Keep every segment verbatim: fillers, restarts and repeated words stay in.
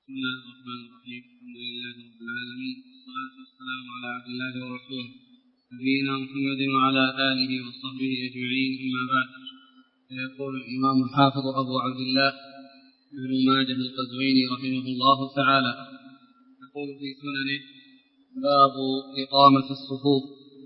بسم الله الرحمن الرحيم. الحمد لله رب العالمين، والصلاة والسلام على عبد الله ورسوله نبينا محمد وعلى آله وصحبه أجمعين، أما بعد. فيقول الإمام الحافظ أبو عبد الله ابن ماجه القزويني رحمه الله تعالى، يقول في سننه: باب إقامة الصفوف.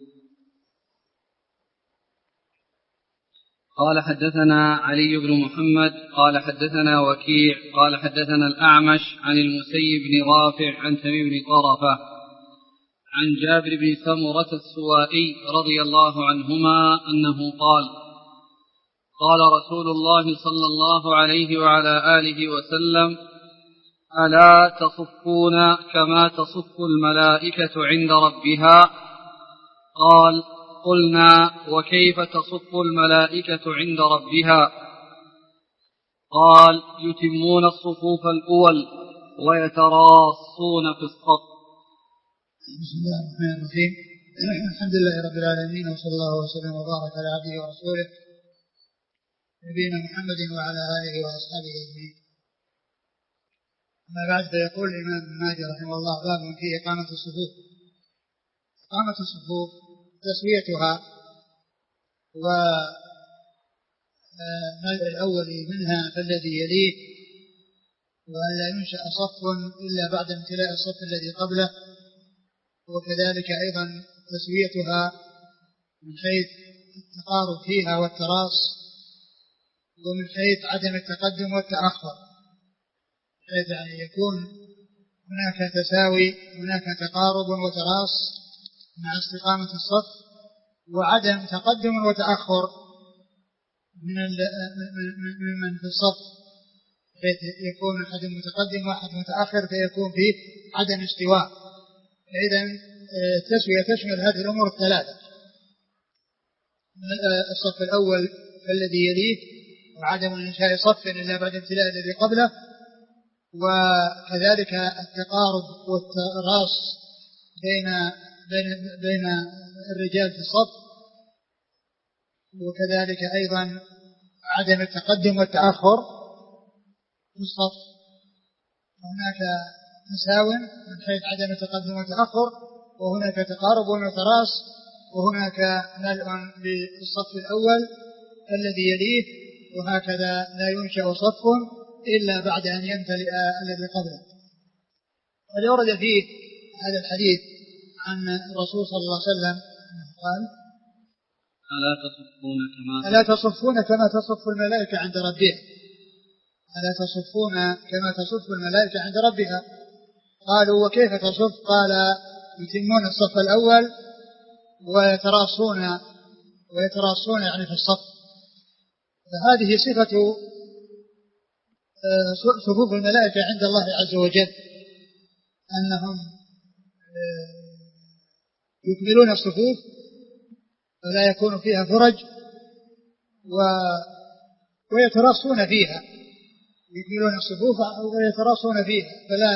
قال حدثنا علي بن محمد قال حدثنا وكيع قال حدثنا الأعمش عن المسيب بن رافع عن تميم بن طرفة عن جابر بن سمرة السوائي رضي الله عنهما أنه قال: قال رسول الله صلى الله عليه وعلى آله وسلم: ألا تصفون كما تصف الملائكة عند ربها؟ قال: قلنا: وكيف تصف الملائكة عند ربها؟ قال: يتمون الصفوف الأول ويتراصون في الصف. بسم الله الرحمن الرحيم. الحمد لله رب العالمين، وصلى الله وسلم وبارك على عبده ورسوله نبينا محمد وعلى آله وأصحابه أجمعين. أما بعد، فيقول الإمام ابن ماجه رحمه الله: باب في إقامة الصفوف. إقامة الصفوف تسويتها، والملء الأول منها فالذي يليه، وأن لا ينشأ صف إلا بعد امتلاء الصف الذي قبله، وكذلك أيضا تسويتها من حيث التقارب فيها والتراص، ومن حيث عدم التقدم والتأخر، حيث يعني يكون هناك تساوي، هناك تقارب وتراص مع استقامة الصف، وعدم تقدم وتأخر من من في الصف، حيث يكون أحد متقدم وأحد متأخر فيكون فيه عدم استواء. إذن التسوية تشمل هذه الأمور الثلاثة: الصف الأول الذي يليه، وعدم إنشاء صف إلا بعد امتلاء الذي قبله، وكذلك التقارب والتراص بين بين بين الرجال في الصف، وكذلك أيضا عدم التقدم والتأخر في الصف. هناك تساو من حيث عدم التقدم والتأخر، وهناك تقارب وتراص، وهناك ملء للصف الأول الذي يليه، وهكذا لا ينشأ صف إلا بعد أن يمتلئ الذي قبله. قد ورد فيه هذا الحديث عن الرسول صلى الله عليه وسلم قال: ألا تصفون كما ألا تصفون كما تصف الملائكة عند ربها. ألا تصفون كما تصف الملائكة عند ربها. قالوا: وكيف تصف؟ قال: يتمون الصف الأول ويتراصون ويتراصون يعني في الصف. فهذه صفة صفوف الملائكة عند الله عز وجل، أنهم يكملون الصفوف ولا يكون فيها فرج، و... ويتراصون فيها، يكملون الصفوف ويتراصون فيها، فلا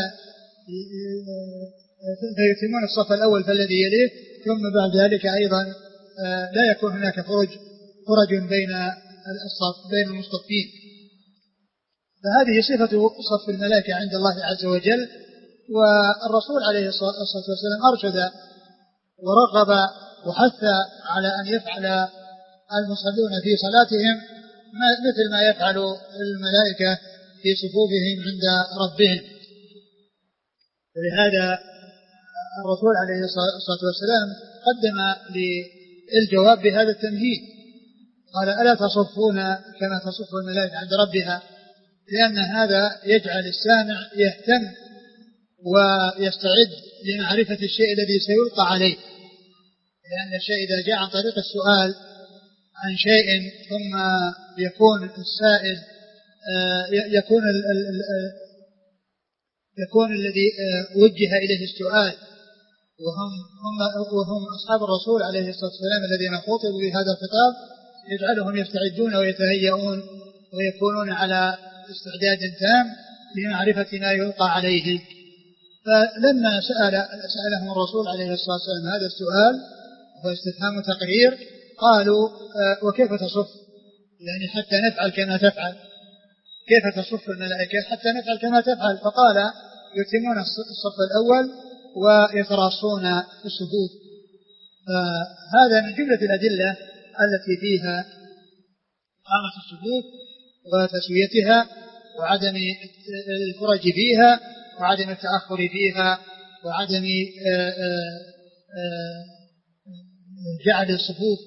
فيتمون الصف الأول فالذي يليه، ثم بعد ذلك أيضا لا يكون هناك فرج فرج بين الصف بين المصطفين. فهذه صفة صف الملائكة عند الله عز وجل. والرسول عليه الصلاة والسلام أرشد ورغب وحث على أن يفعل المصلون في صلاتهم مثل ما يفعل الملائكة في صفوفهم عند ربهم. ولهذا الرسول عليه الصلاة والسلام قدم للجواب بهذا التمهيد، قال: ألا تصفون كما تصف الملائكة عند ربها، لأن هذا يجعل السامع يهتم ويستعد لمعرفة الشيء الذي سيلقى عليه، لأن الشيء إذا جاء عن طريق السؤال عن شيء ثم يكون السائل يكون ال ال يكون الذي وجه إليه السؤال وهم هم وهم أصحاب الرسول عليه الصلاة والسلام الذين خاطبوا بهذا الخطاب، يجعلهم يستعدون ويتهيئون ويكونون على استعداد تام لمعرفة ما يلقى عليهم. فلما سأل سألهم الرسول عليه الصلاة والسلام هذا السؤال وهو استفهام تقرير، قالوا: وكيف تصف؟ يعني حتى نفعل كما تفعل. كيف تصف الملائكة حتى نفعل كما تفعل؟ فقال يتمون الصف الأول ويتراصون في الصفوف. فهذا من جملة الأدلة التي فيها إقامة الصفوف وتسويتها وعدم الفرج فيها وعدم التأخر فيها وعدم جعل الصفوف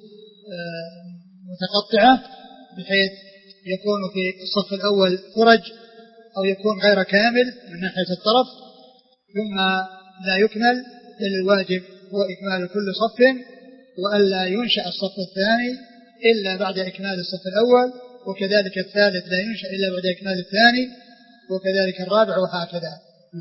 متقطعة بحيث يكون في الصف الأول فرج أو يكون غير كامل من ناحية الطرف ثم لا يكمل. الواجب هو إكمال كل صف وألا ينشأ الصف الثاني إلا بعد إكمال الصف الأول، وكذلك الثالث لا ينشأ إلا بعد إكمال الثاني، وكذلك الرابع، وهكذا.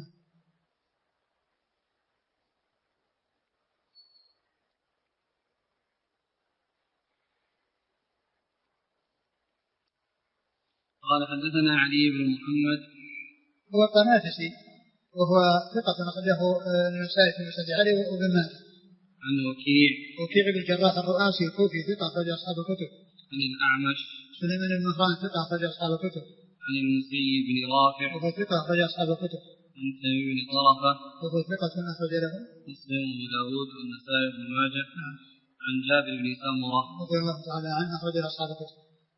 قال حدثنا علي بن محمد هو الطنافسي وهو ثقة أخرجه النسائي في مسند علي وابن ماجه. عن وكيع وكيع بن الجراح الرؤاسي الكوفي ثقة أخرج أصحاب الكتب. عن الأعمش سليمان بن مهران ثقة أخرج أصحاب الكتب. عن المسيب بن رافع وهو ثقة أخرج أصحاب الكتب. عن تميم بن طرفة وهو ثقة أخرج له مسلم وأبو داود والنسائي بن ماجه. عن جابر بن سمرة رضي الله تعالى عنه أخرج أصحاب الكتب.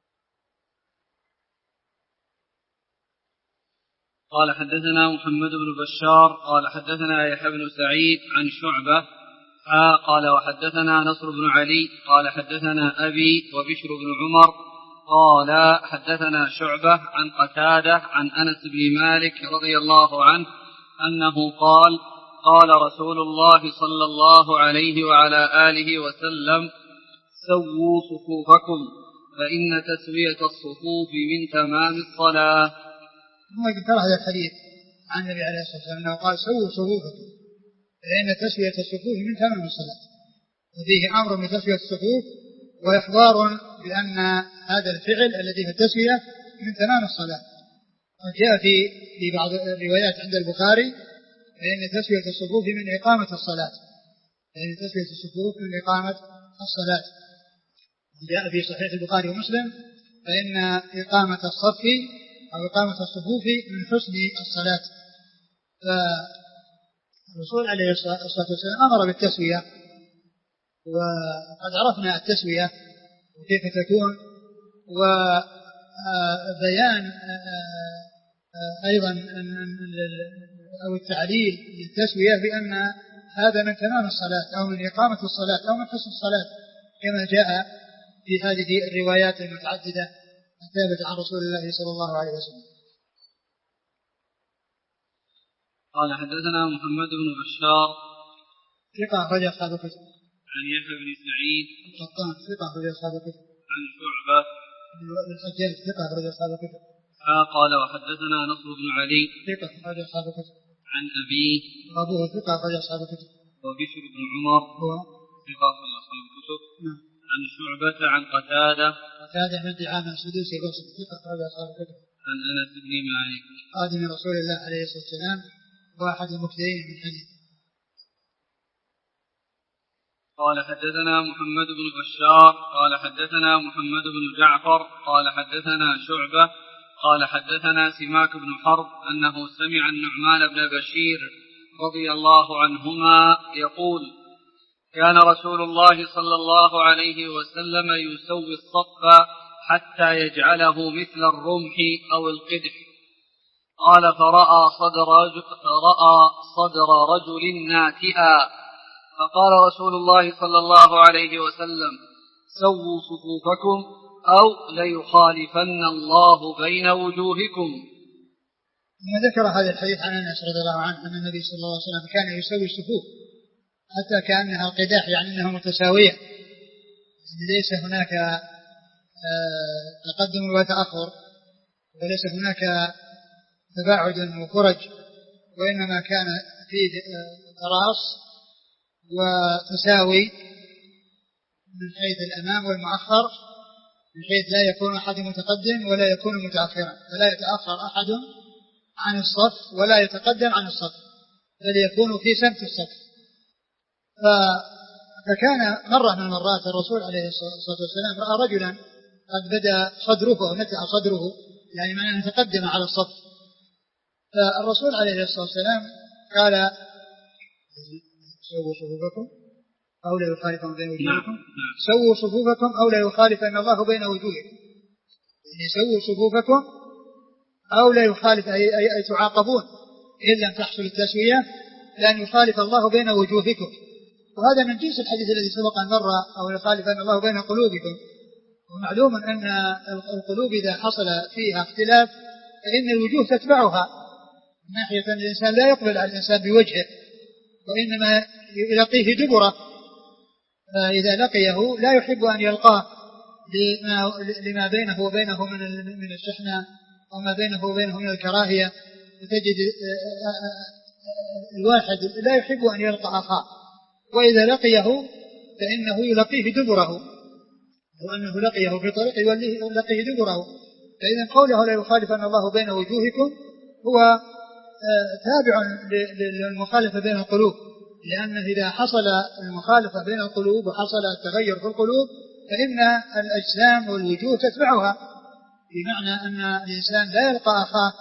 قال حدثنا محمد بن بشار قال حدثنا يحيى بن سعيد عن شعبة ها قال وحدثنا نصر بن علي قال حدثنا أبي وبشر بن عمر قال حدثنا شعبة عن قتادة عن أنس بن مالك رضي الله عنه أنه قال قال رسول الله صلى الله عليه وعلى آله وسلم سووا صفوفكم فإن تسوية الصفوف من تمام الصلاة. ثم ذكر هذا الحديث عن النبي عليه الصلاة والسلام أنه قال سووا صفوفكم فإن تسوية الصفوف من تمام الصلاة، وفيه أمر بتسوية الصفوف وإخبار بأن هذا الفعل الذي في التسوية من تمام الصلاة. وجاء في في بعض الروايات عند البخاري فإن تسوية الصفوف من إقامة الصلاة، فإن تسوية الصفوف من إقامة الصلاة. جاء في صحيح البخاري ومسلم فإن إقامة الصف أو إقامة الصفوف من حسن الصلاة. فالرسول عليه الصلاة والسلام أمر بالتسوية، وقد عرفنا التسوية وكيف تكون، وبيان أيضا أو التعليل للتسوية بأن هذا من تمام الصلاة أو من إقامة الصلاة أو من حسن الصلاة كما جاء في هذه الروايات المتعددة الثابتة عن رسول الله صلى الله عليه وسلم. قال حدثنا محمد بن بشار ثقة أخرج أصحاب الكتب. عن يحيى بن سعيد القطان ثقة أخرج أصحاب الكتب. عن شعبة بن الحجاج ثقة أخرج أصحاب الكتب. قال وحدثنا نصر بن علي ثقة أخرج أصحاب الكتب. عن أبيه وأبوه ثقة أخرج أصحاب الكتب. وبشر بن عمر هو ثقة أخرج أصحاب الكتب. نعم. عن شعبة عن قتادة قتادة بن دعامة السدوسي البصري ثقة أخرج أصحاب الكتب. عن أنس بن مالك خادم رسول الله عليه الصلاة والسلام واحد المكثرين من حديث. قال حدثنا محمد بن بشار قال حدثنا محمد بن جعفر قال حدثنا شعبة قال حدثنا سماك بن حرب أنه سمع النعمان بن بشير رضي الله عنهما يقول كان رسول الله صلى الله عليه وسلم يسوي الصف حتى يجعله مثل الرمح أو القدح. قال فرأى صدر رجل, رأى صدر رجل ناتئا فقال رسول الله صلى الله عليه وسلم سووا صفوفكم أو ليخالفن الله بين وجوهكم. ثم ذكر هذا الحديث عن أنس رضي الله عنه أن النبي صلى الله عليه وسلم كان يسوي الصفوف حتى كأنها القداح، يعني أنها متساوية، ليس هناك تقدم وتأخر وليس هناك تباعد وفرج، وإنما كان فيه تراص وتساوي من حيث الأمام والمؤخر، من حيث لا يكون أحد متقدم ولا يكون متأخرا، فلا يتأخر أحد عن الصف ولا يتقدم عن الصف، بل يكون في سمت الصف. فكان مرة من المرات الرسول عليه الصلاة والسلام رأى رجلا قد بدأ صدره أو نتأ صدره، يعني من يتقدم على الصف، فالرسول عليه الصلاة والسلام قال سووا صفوفكم أو لا يخالفن بين وجوهكم سووا صفوفكم أو لا يخالفن الله بين وجوهكم، يعني سووا صفوفكم أو لا يخالف أي, أي, أي تعاقبون إن لم تحصل التسوية لأن يخالف الله بين وجوهكم. وهذا من جنس الحديث الذي سبق أن مر أو يخالفن الله بين قلوبكم. ومعلوم أن القلوب إذا حصل فيها اختلاف فإن الوجوه تتبعها، من ناحية أن الإنسان لا يقبل على الإنسان بوجهه وإنما يلقيه دبره، فإذا لقيه لا يحب أن يلقاه لما, لما بينه وبينه من الشحنة وما بينه وبينه من الكراهية. فتجد الواحد لا يحب أن يلقى أخاه، وإذا لقيه فإنه يلقيه دبره، وأنه لقيه في طريق يلقيه دبره. فإذا قوله لا يخالفن الله بين وجوهكم هو تابع للمخالفة بين القلوب، لأن إذا حصل المخالفة بين القلوب وحصل التغير في القلوب فإن الأجسام والوجوه تتبعها، بمعنى أن الإنسان لا يلقى أخاه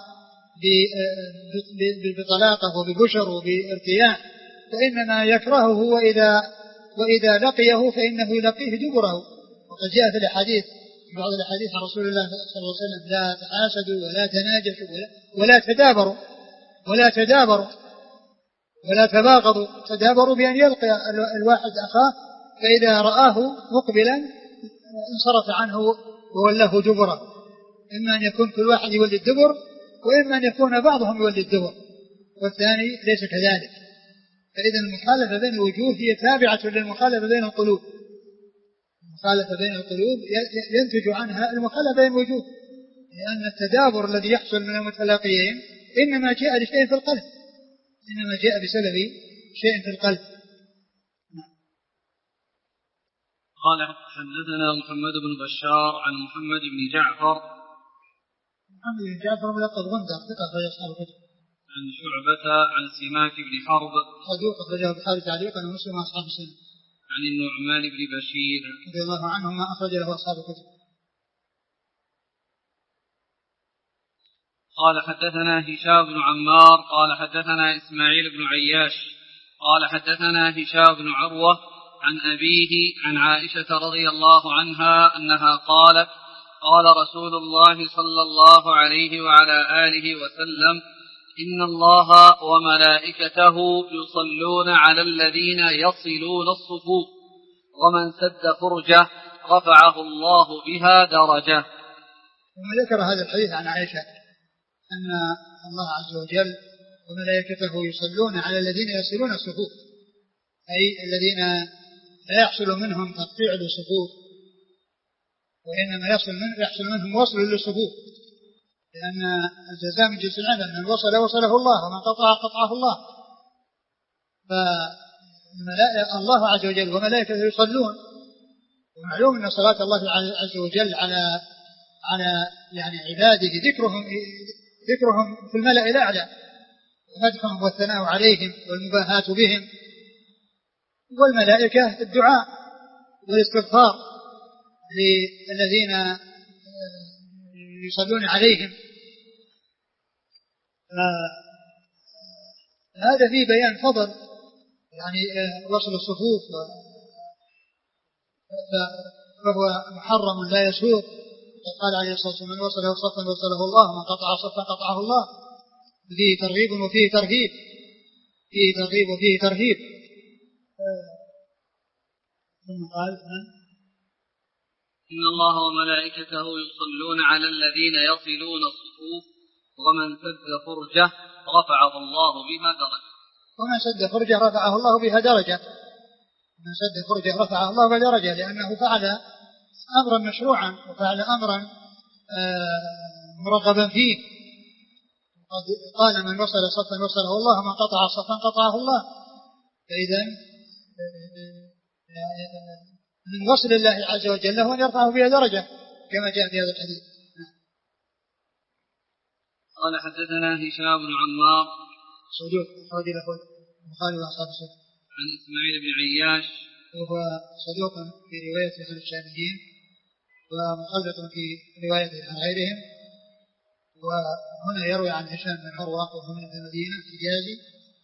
بطلاقة وببشر وبارتياح، فإنما يكرهه وإذا, وإذا لقيه فإنه يلقيه دبره. وقد جاء في الحديث في بعض الحديث عن رسول الله صلى الله عليه وسلم لا تحاسدوا ولا تناجشوا ولا, ولا تدابروا ولا تدابروا ولا تباغضوا. تدابروا بأن يلقى الواحد أخاه فإذا رآه مقبلا انصرف عنه وولاه دبره، إما أن يكون كل واحد يولي الدبر وإما أن يكون بعضهم يولي الدبر والثاني ليس كذلك. فإذا المخالفة بين الوجوه هي تابعة للمخالفة بين القلوب. المخالفة بين القلوب ينتج عنها المخالفة بين الوجوه، لأن التدابر الذي يحصل من المتلاقيين إنما جاء لشيء في القلب، إنما جاء بسبب شيء في القلب. قال حدثنا محمد بن بشار عن محمد بن جعفر محمد بن جعفر ملقب غندر ثقة أخرج أصحاب الكتب. عن شعبة عن سماك بن حرب صدوق أخرجه البخاري تعليقا ومسلم وأصحاب السنة. عن النعمان بن بشير رضي الله عنهما أخرج له أصحاب الكتب. قال حدثنا هشام بن عمار قال حدثنا إسماعيل بن عياش قال حدثنا هشام بن عروة عن أبيه عن عائشة رضي الله عنها أنها قالت قال رسول الله صلى الله عليه وعلى آله وسلم إن الله وملائكته يصلون على الذين يصلون الصفوف ومن سد فرجه رفعه الله بها درجة. ثم ذكر هذا الحديث عن عائشة أن الله عز وجل وملائكته يصلون على الذين يصلون الصفوف، أي الذين لا يحصل منهم تقطيع للصفوف وإنما يحصل, من يحصل منهم وصل للصفوف، لأن الجزاء من جنس العمل، من وصل وصله الله ومن قطع قطعه الله. فالله عز وجل وملائكته يصلون، ومعلوم أن صلاة الله عز وجل على على يعني عباده ذكرهم ذكرهم في الملأ الأعلى ومدحهم والثناء عليهم والمباهاة بهم، والملائكة الدعاء والاستغفار للذين يصلون عليهم. هذا فيه بيان فضل يعني وصل الصفوف، فهو محرم لا يسوق. قال عليه الصلاة والسلام من وصله صفا وصله الله ومن قطع صفا قطعه الله. فيه ترغيب وفيه ترهيب، فيه ترغيب وفيه ترهيب. ثم قال إن الله وملائكته يصلون على الذين يصلون الصفوف ومن سد فرجه رفعه الله بها درجة. ومن سد فرجه رفعه الله بها درجة. من سد فرجه رفعه الله بها درجة، لأنه فعل أمرا مشروعا وفعل أمرا مرغبا فيه. قال من وصل صفا وصله الله ومن قطع صفا قطعه الله. فإذا من وصل الله عز وجل له أن يرفعه بها درجة كما جاء في هذا الحديث. قال حدثنا هشام بن عمار صدوق أخرج له البخاري وأصحاب السنة. عن إسماعيل بن عياش وهو صدوق في رواية أهل الشاميين ومخلط في رواية عن غيرهم، وهنا يروي عن هشام بن عروة وهو من المدينة حجازي،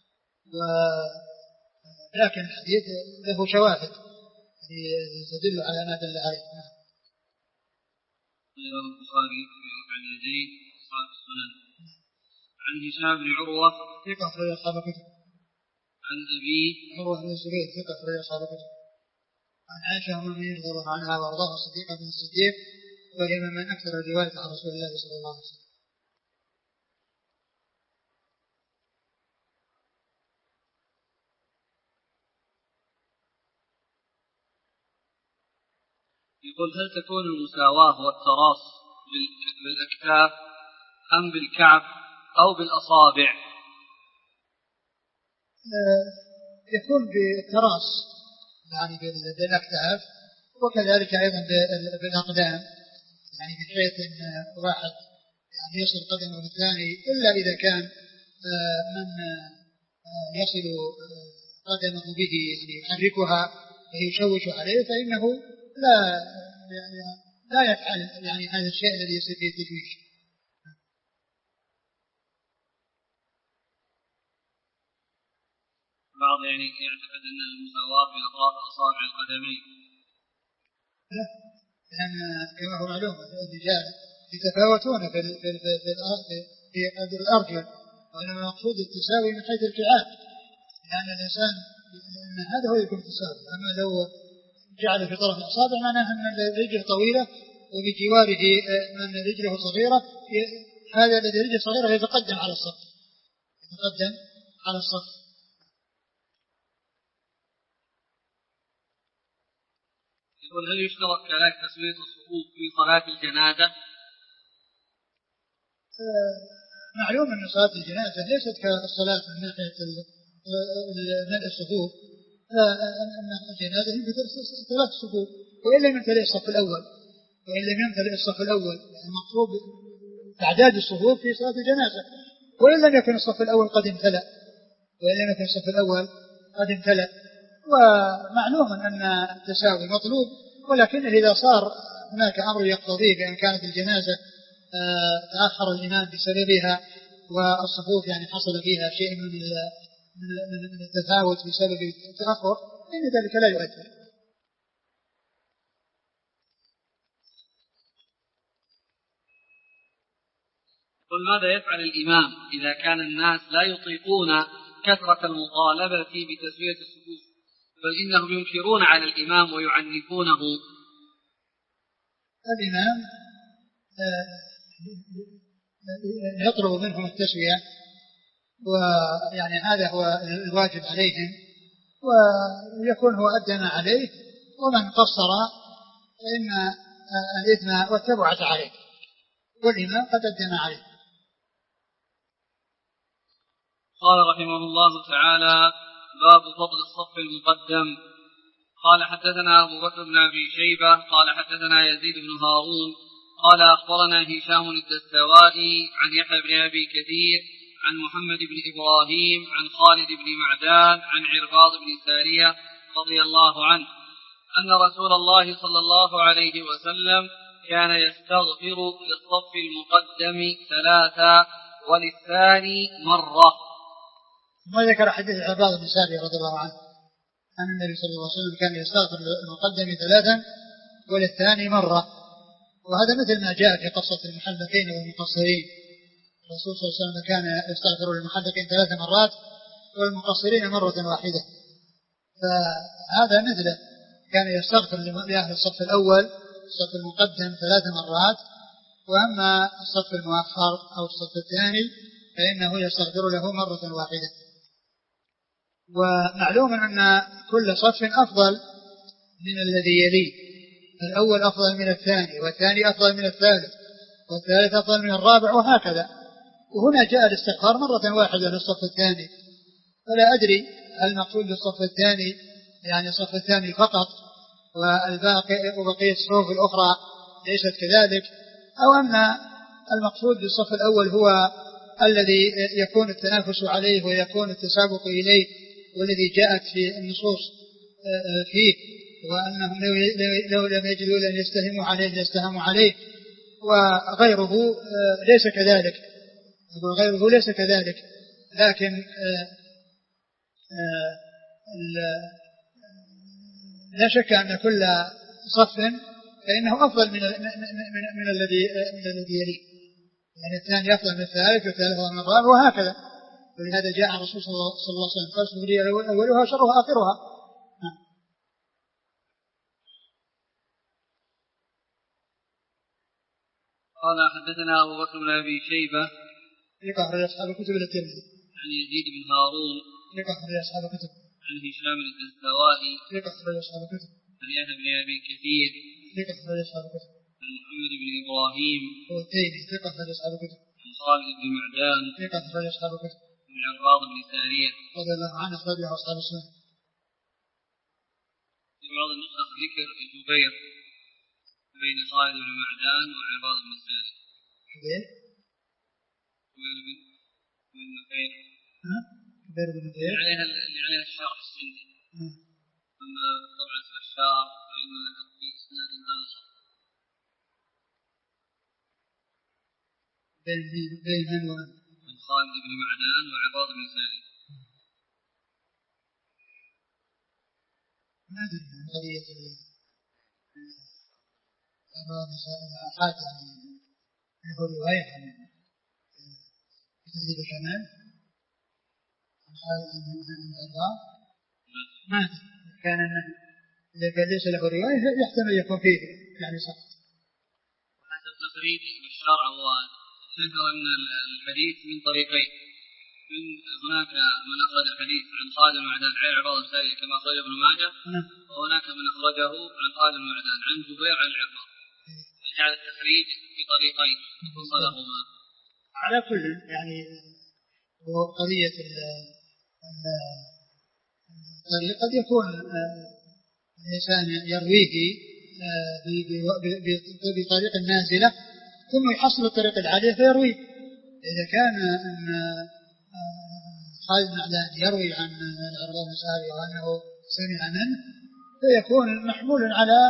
ولكن الحديث له شواهد تدل على ما دل عليه. البخاري في رفع اليدين أصحاب السنن. عن هشام بن عروة ثقة أخرج أصحاب الكتب. عن أبي عروة بن الزبير ثقة أخرج أصحاب الكتب. عن عائشة أم المؤمنين رضي الله عنها وأرضاها الصديقة بن الصديق، وهي من أكثر الرواية عن رسول الله صلى الله عليه وسلم. يقول: هل تكون المساواة والتراص بالأكتاف أم بالكعب أو بالأصابع؟ يكون بالتراص يعني بالأكتاف، وكذلك أيضا بالأقدام، يعني بحيث أن واحد يعني يصل قدمه الثاني، إلا إذا كان من يصل قدمه به يعني يحركها ويشوش عليه فإنه لا يعني لا يفعل يعني هذا الشيء الذي يصير فيه تشويش. بعض يعني يعتقد أن المساواة في أطراف أصابع القدمين، لا، لأن كما هو معلوم الرجال يتفاوتون في في في في قدر الأرجل، وإنما المقصود التساوي من حيث الفعال، لأن الإنسان أن هذا هو يكون تساوي. أما لو جعل في طرف الأصابع معناه أن رجله طويلة وبجواره من رجله صغيرة، هذا الذي رجله صغيرة يتقدم على الصف يتقدم على الصف. يقول: هل يشترط كذلك تسوية الصفوف في صلاة الجنازة؟ معلوم أن صلاة الجنازة ليست كالصلاة من ناحية ملء الصفوف، أن الجنازة هي ثلاث صفوف، وإن لم يمتلئ الصف الأول وإن لم يمتلئ الصف الأول يعني المقصود تعداد الصفوف في صلاة الجنازة، وإن لم يكن الصف الأول قد امتلأ وإن لم يكن الصف الأول قد امتلأ. ومعلوم أن التساوي مطلوب، ولكن إذا صار هناك أمر يقتضيه بأن كانت الجنازة تأخر الإمام بسببها والصفوف يعني حصل فيها شيء من من التفاوت بسبب التأخر، فإن ذلك لا يؤثر. قل: ماذا يفعل الإمام إذا كان الناس لا يطيقون كثرة المطالبة بتسوية الصفوف، بل إنهم ينكرون على الإمام ويعنفونه؟ الإمام يطلب منهم التسوية، ويعني هذا هو الواجب عليهم، ويكون هو أدى ما عليه، ومن قصر فإن الإثم والتبعة عليه، والإمام قد أدى ما عليه. قال رحمه الله تعالى: باب فضل الصف المقدم. قال: حدثنا أبو بكر بن أبي شيبة قال حدثنا يزيد بن هارون قال أخبرنا هشام الدستوائي عن يحيى بن أبي كثير عن محمد بن إبراهيم عن خالد بن معدان عن عرباض بن سارية رضي الله عنه أن رسول الله صلى الله عليه وسلم كان يستغفر للصف المقدم ثلاثا وللثاني مرة. ما ذكر حديث عرباض بن سارية رضي الله عنه أن النبي صلى الله عليه وسلم كان يستغفر للمقدم ثلاثا وللثاني مرة، وهذا مثل ما جاء في قصة المحلقين والمقصرين. الرسول صلى الله عليه وسلم كان يستغفر للمحلقين ثلاث مرات والمقصرين مرة واحدة، فهذا مثله، كان يستغفر لأهل الصف الأول الصف المقدم ثلاث مرات، وأما الصف المؤخر أو الصف الثاني فإنه يستغفر له مرة واحدة. ومعلوم أن كل صف أفضل من الذي يليه، الأول أفضل من الثاني، والثاني أفضل من الثالث، والثالث أفضل من الرابع، وهكذا. وهنا جاء الاستغفار مرة واحدة للصف الثاني، فلا أدري هل المقصود بالصف الثاني يعني الصف الثاني فقط والباقي وبقية الصفوف الأخرى ليست كذلك، أو أن المقصود بالصف الأول هو الذي يكون التنافس عليه ويكون التسابق إليه، والذي جاءت في النصوص فيه، وأنهم لو لم يجدوا لن يستهموا عليه لاستهموا عليه، وغيره ليس كذلك، وغيره ليس كذلك، لكن لا شك أن كل صف فإنه أفضل من من من الذي من الذي يليه، يعني الثاني أفضل من الثالث والثالث أفضل من الرابع وهكذا. ولهذا جاء الرسول صلى الله عليه وسلم قال لي أولها شرها آخرها. قال حدثنا أبو بكر بن أبي شيبة ثقة أخرج أصحاب الكتب إلا الترمذي. عن يزيد بن هارون ثقة أخرج أصحاب الكتب. عن هشام الدستوائي ثقة أخرج أصحاب الكتب. عن يحيى بن أبي كثير ثقة أخرج أصحاب الكتب. عن محمد بن إبراهيم هو التيمي ثقة أخرج أصحاب الكتب. عن خالد بن معدان ثقة أخرج أصحاب الكتب. عن عرباض بن سارية رضي الله عنه أخرج له أصحاب السنن. في بعض النسخ ذكر جبير بين خالد بن معدان وعرباض بن سارية. جبير جبير بن بن نفير ها جبير بن نفير اللي عليها اللي عليها الشعر السندي. أما طبعا الشعر فإنه ذكر في إسناد آخر بين بين من ومن؟ من خالد بن معدان وعرباض بن سارية. ما أدري عن قضية عرباض الآحاد، يعني له رواية عن تهذيب الكمال عن خالد بن عرباض ما أدري. كان إذا كان ليس له رواية يحتمل يكون فيه يعني صح. حسب تخريج بشار عواد ذكر أن الحديث من طريقين، من هناك من أخرج الحديث عن خالد بن معدان عن عرباض بن سارية كما أخرجه ابن ماجه، وهناك من أخرجه عن خالد بن معدان عن جبير عن عرباض، فجعل التخريج في طريقين وصلهما. على كل يعني قضية الطريق قد يكون الإنسان يرويه بطريق نازلة ثم يحصل الطريق العالية فيرويه. إذا كان أن خالد بن معدان يروي عن عرباض بن سارية وأنه سمع منه فيكون محمول على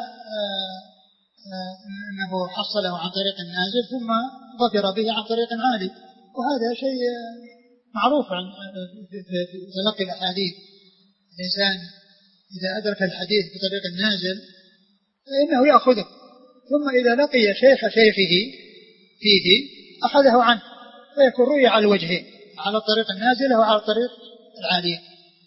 أنه حصله عن طريق نازل ثم ظفر به عن طريق عالي، وهذا شيء معروف في تلقي الأحاديث. الإنسان إذا أدرك الحديث بطريق النازل فإنه يأخذه، ثم إذا لقي شيخ شيخه فيه أخذه عنه، فيكون روي على الوجهين، على الطريق النازلة وعلى الطريق العالية.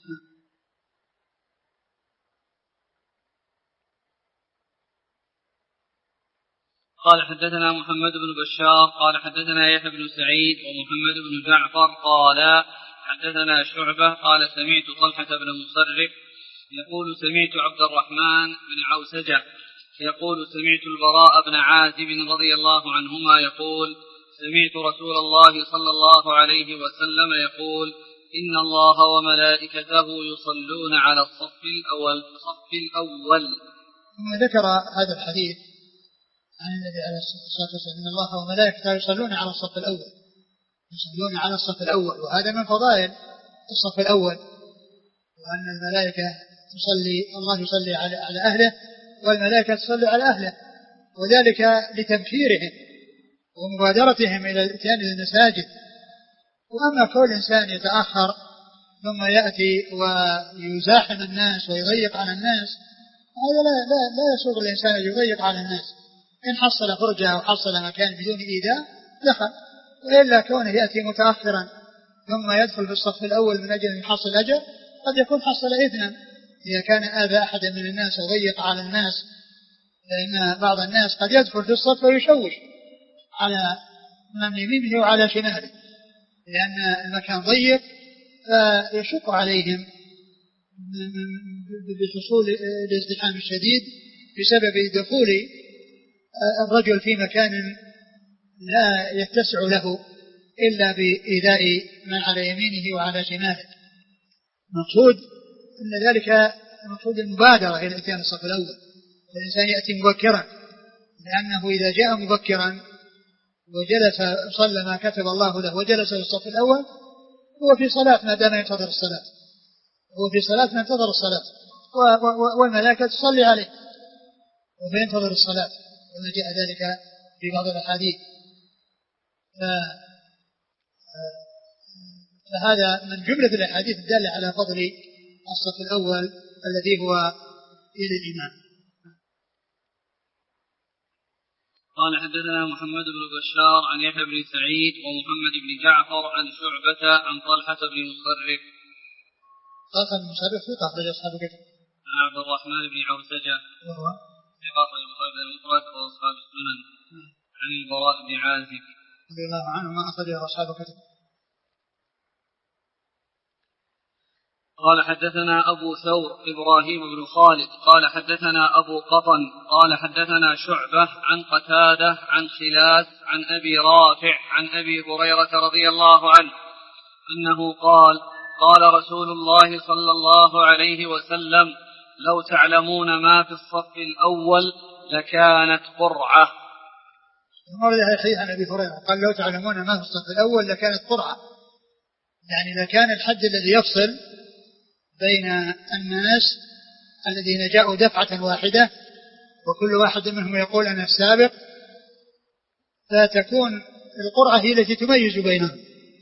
قال حدثنا محمد بن بشار قال حدثنا يحيى بن سعيد ومحمد بن جعفر قال حدثنا شعبة قال سمعت طلحة بن مصرف يقول سمعت عبد الرحمن بن عوسجة يقول سمعت البراء بن عازب رضي الله عنهما يقول سمعت رسول الله صلى الله عليه وسلم يقول إن الله وملائكته يصلون على الصف الأول الصف الأول. ثم ذكر هذا الحديث عن النبي عليه الصلاة والسلام إن الله وملائكته يصلون على الصف الأول، يصلون على الصف الأول، وهذا من فضائل الصف الأول، وأن الملائكة تصلي الله يصلي على على أهله والملائكة تصلي على أهله، وذلك لتبشيرهم ومبادرتهم إلى الاتيان للمساجد. وأما كل إنسان يتأخر ثم يأتي ويزاحم الناس ويضيق على الناس هذا لا لا لا يسوغ الإنسان أن يضيق على الناس. إن حصل فرجة أو حصل مكان بدون إيذاء دخل، وإلا كونه يأتي متأخرا ثم يدخل في الصف الأول من أجل أن يحصل أجر قد يكون حصل إثما إذا كان آذى أحد من الناس وضيق على الناس، لأن بعض الناس قد يدخل في الصف ويشوش على من يمينه وعلى شماله لأن المكان ضيق فيشق عليهم بحصول الازدحام الشديد بسبب دخول الرجل في مكان لا يتسع له إلا بإيذاء من على يمينه وعلى شماله. مقصود أن ذلك مقصود المبادرة إلى اتيان الصف الأول، الإنسان يأتي مبكرا، لأنه إذا جاء مبكرا وجلس صلى ما كتب الله له وجلس في الصف الأول هو في صلاة ما دام ينتظر الصلاة، هو في صلاة ما ينتظر الصلاة، والملائكة تصلي عليه وينتظر الصلاة، وما جاء ذلك في بعض الأحاديث. فهذا من جملة الأحاديث الدالة على فضل الصف الأول الذي هو إلى الإمام. قال حدثنا محمد بن بشار عن يحيى بن سعيد ومحمد بن جعفر عن شعبة عن طلحة بن مصرف. طلحة بن مصرف ثقة أخرج أصحاب الكتب. عن عبد الرحمن بن عوسجة وهو ثقة أخرج البخاري المفرد وأصحاب السنن. عن البراء بن عازب رضي الله عنه ما أخرجه أصحاب الكتب. قال حدثنا أبو ثور إبراهيم بن خالد قال حدثنا أبو قطن قال حدثنا شعبة عن قتادة عن خلاس عن أبي رافع عن أبي هريرة رضي الله عنه أنه قال قال رسول الله صلى الله عليه وسلم لو تعلمون ما في الصف الأول لكانت قرعة. مر هذا الحديث عن أبي هريرة قال لو تعلمون ما في الصف الأول لكانت قرعة، يعني لكان الحد الذي يفصل بين الناس الذين جاءوا دفعة واحدة وكل واحد منهم يقول أنا السابق، فتكون القرعة هي التي تميز بينهم،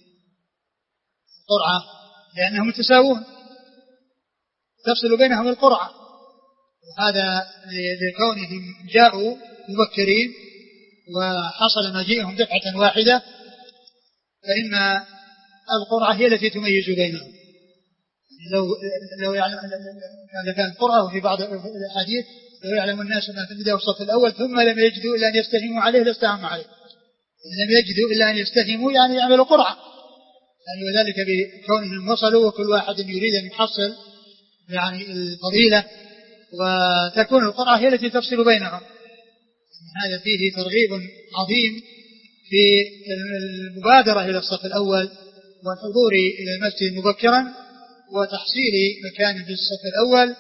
القرعة لأنهم متساوون تفصل بينهم القرعة، وهذا لكونهم جاءوا مبكرين وحصل مجيئهم دفعة واحدة فإن القرعة هي التي تميز بينهم. لو لو يعلم كانت قرعة وفي بعض الأحاديث لو يعلم الناس ما في البداية والصف الأول ثم لم يجدوا إلا أن يستهموا عليه لاستهموا عليه، لم يجدوا إلا أن يستهموا يعني يعملوا قرعة، يعني وذلك بكونهم وصلوا وكل واحد يريد أن يحصل يعني الفضيلة وتكون القرعة هي التي تفصل بينهم. هذا فيه ترغيب عظيم في المبادرة إلى الصف الأول والحضور إلى المسجد مبكرا وتحصيل مكان في الصف الأول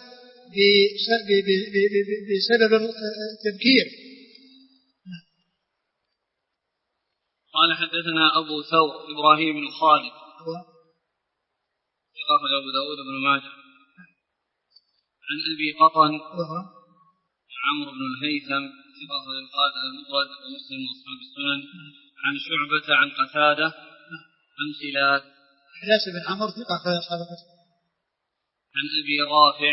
بسبب التبكير. قال حدثنا أبو ثور إبراهيم بن خالد أخرج أبو داود بن ماجه عن أبي قطن عمرو بن الهيثم أخرج القادة المفرد ومسلم وأصحاب السنن عن شعبة عن قتادة عن خلاس خلاس بن عمرو ثقة أخرج أصحاب الكتب. عن أبي رافع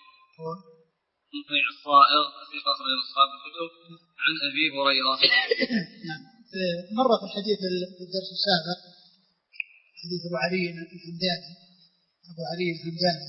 رفيع الصائغ ثقة أخرج أصحاب الكتب عن أبي هريرة. مر في الحديث في الدرس السابق حديث أبو علي الحمداني أبو علي الحمداني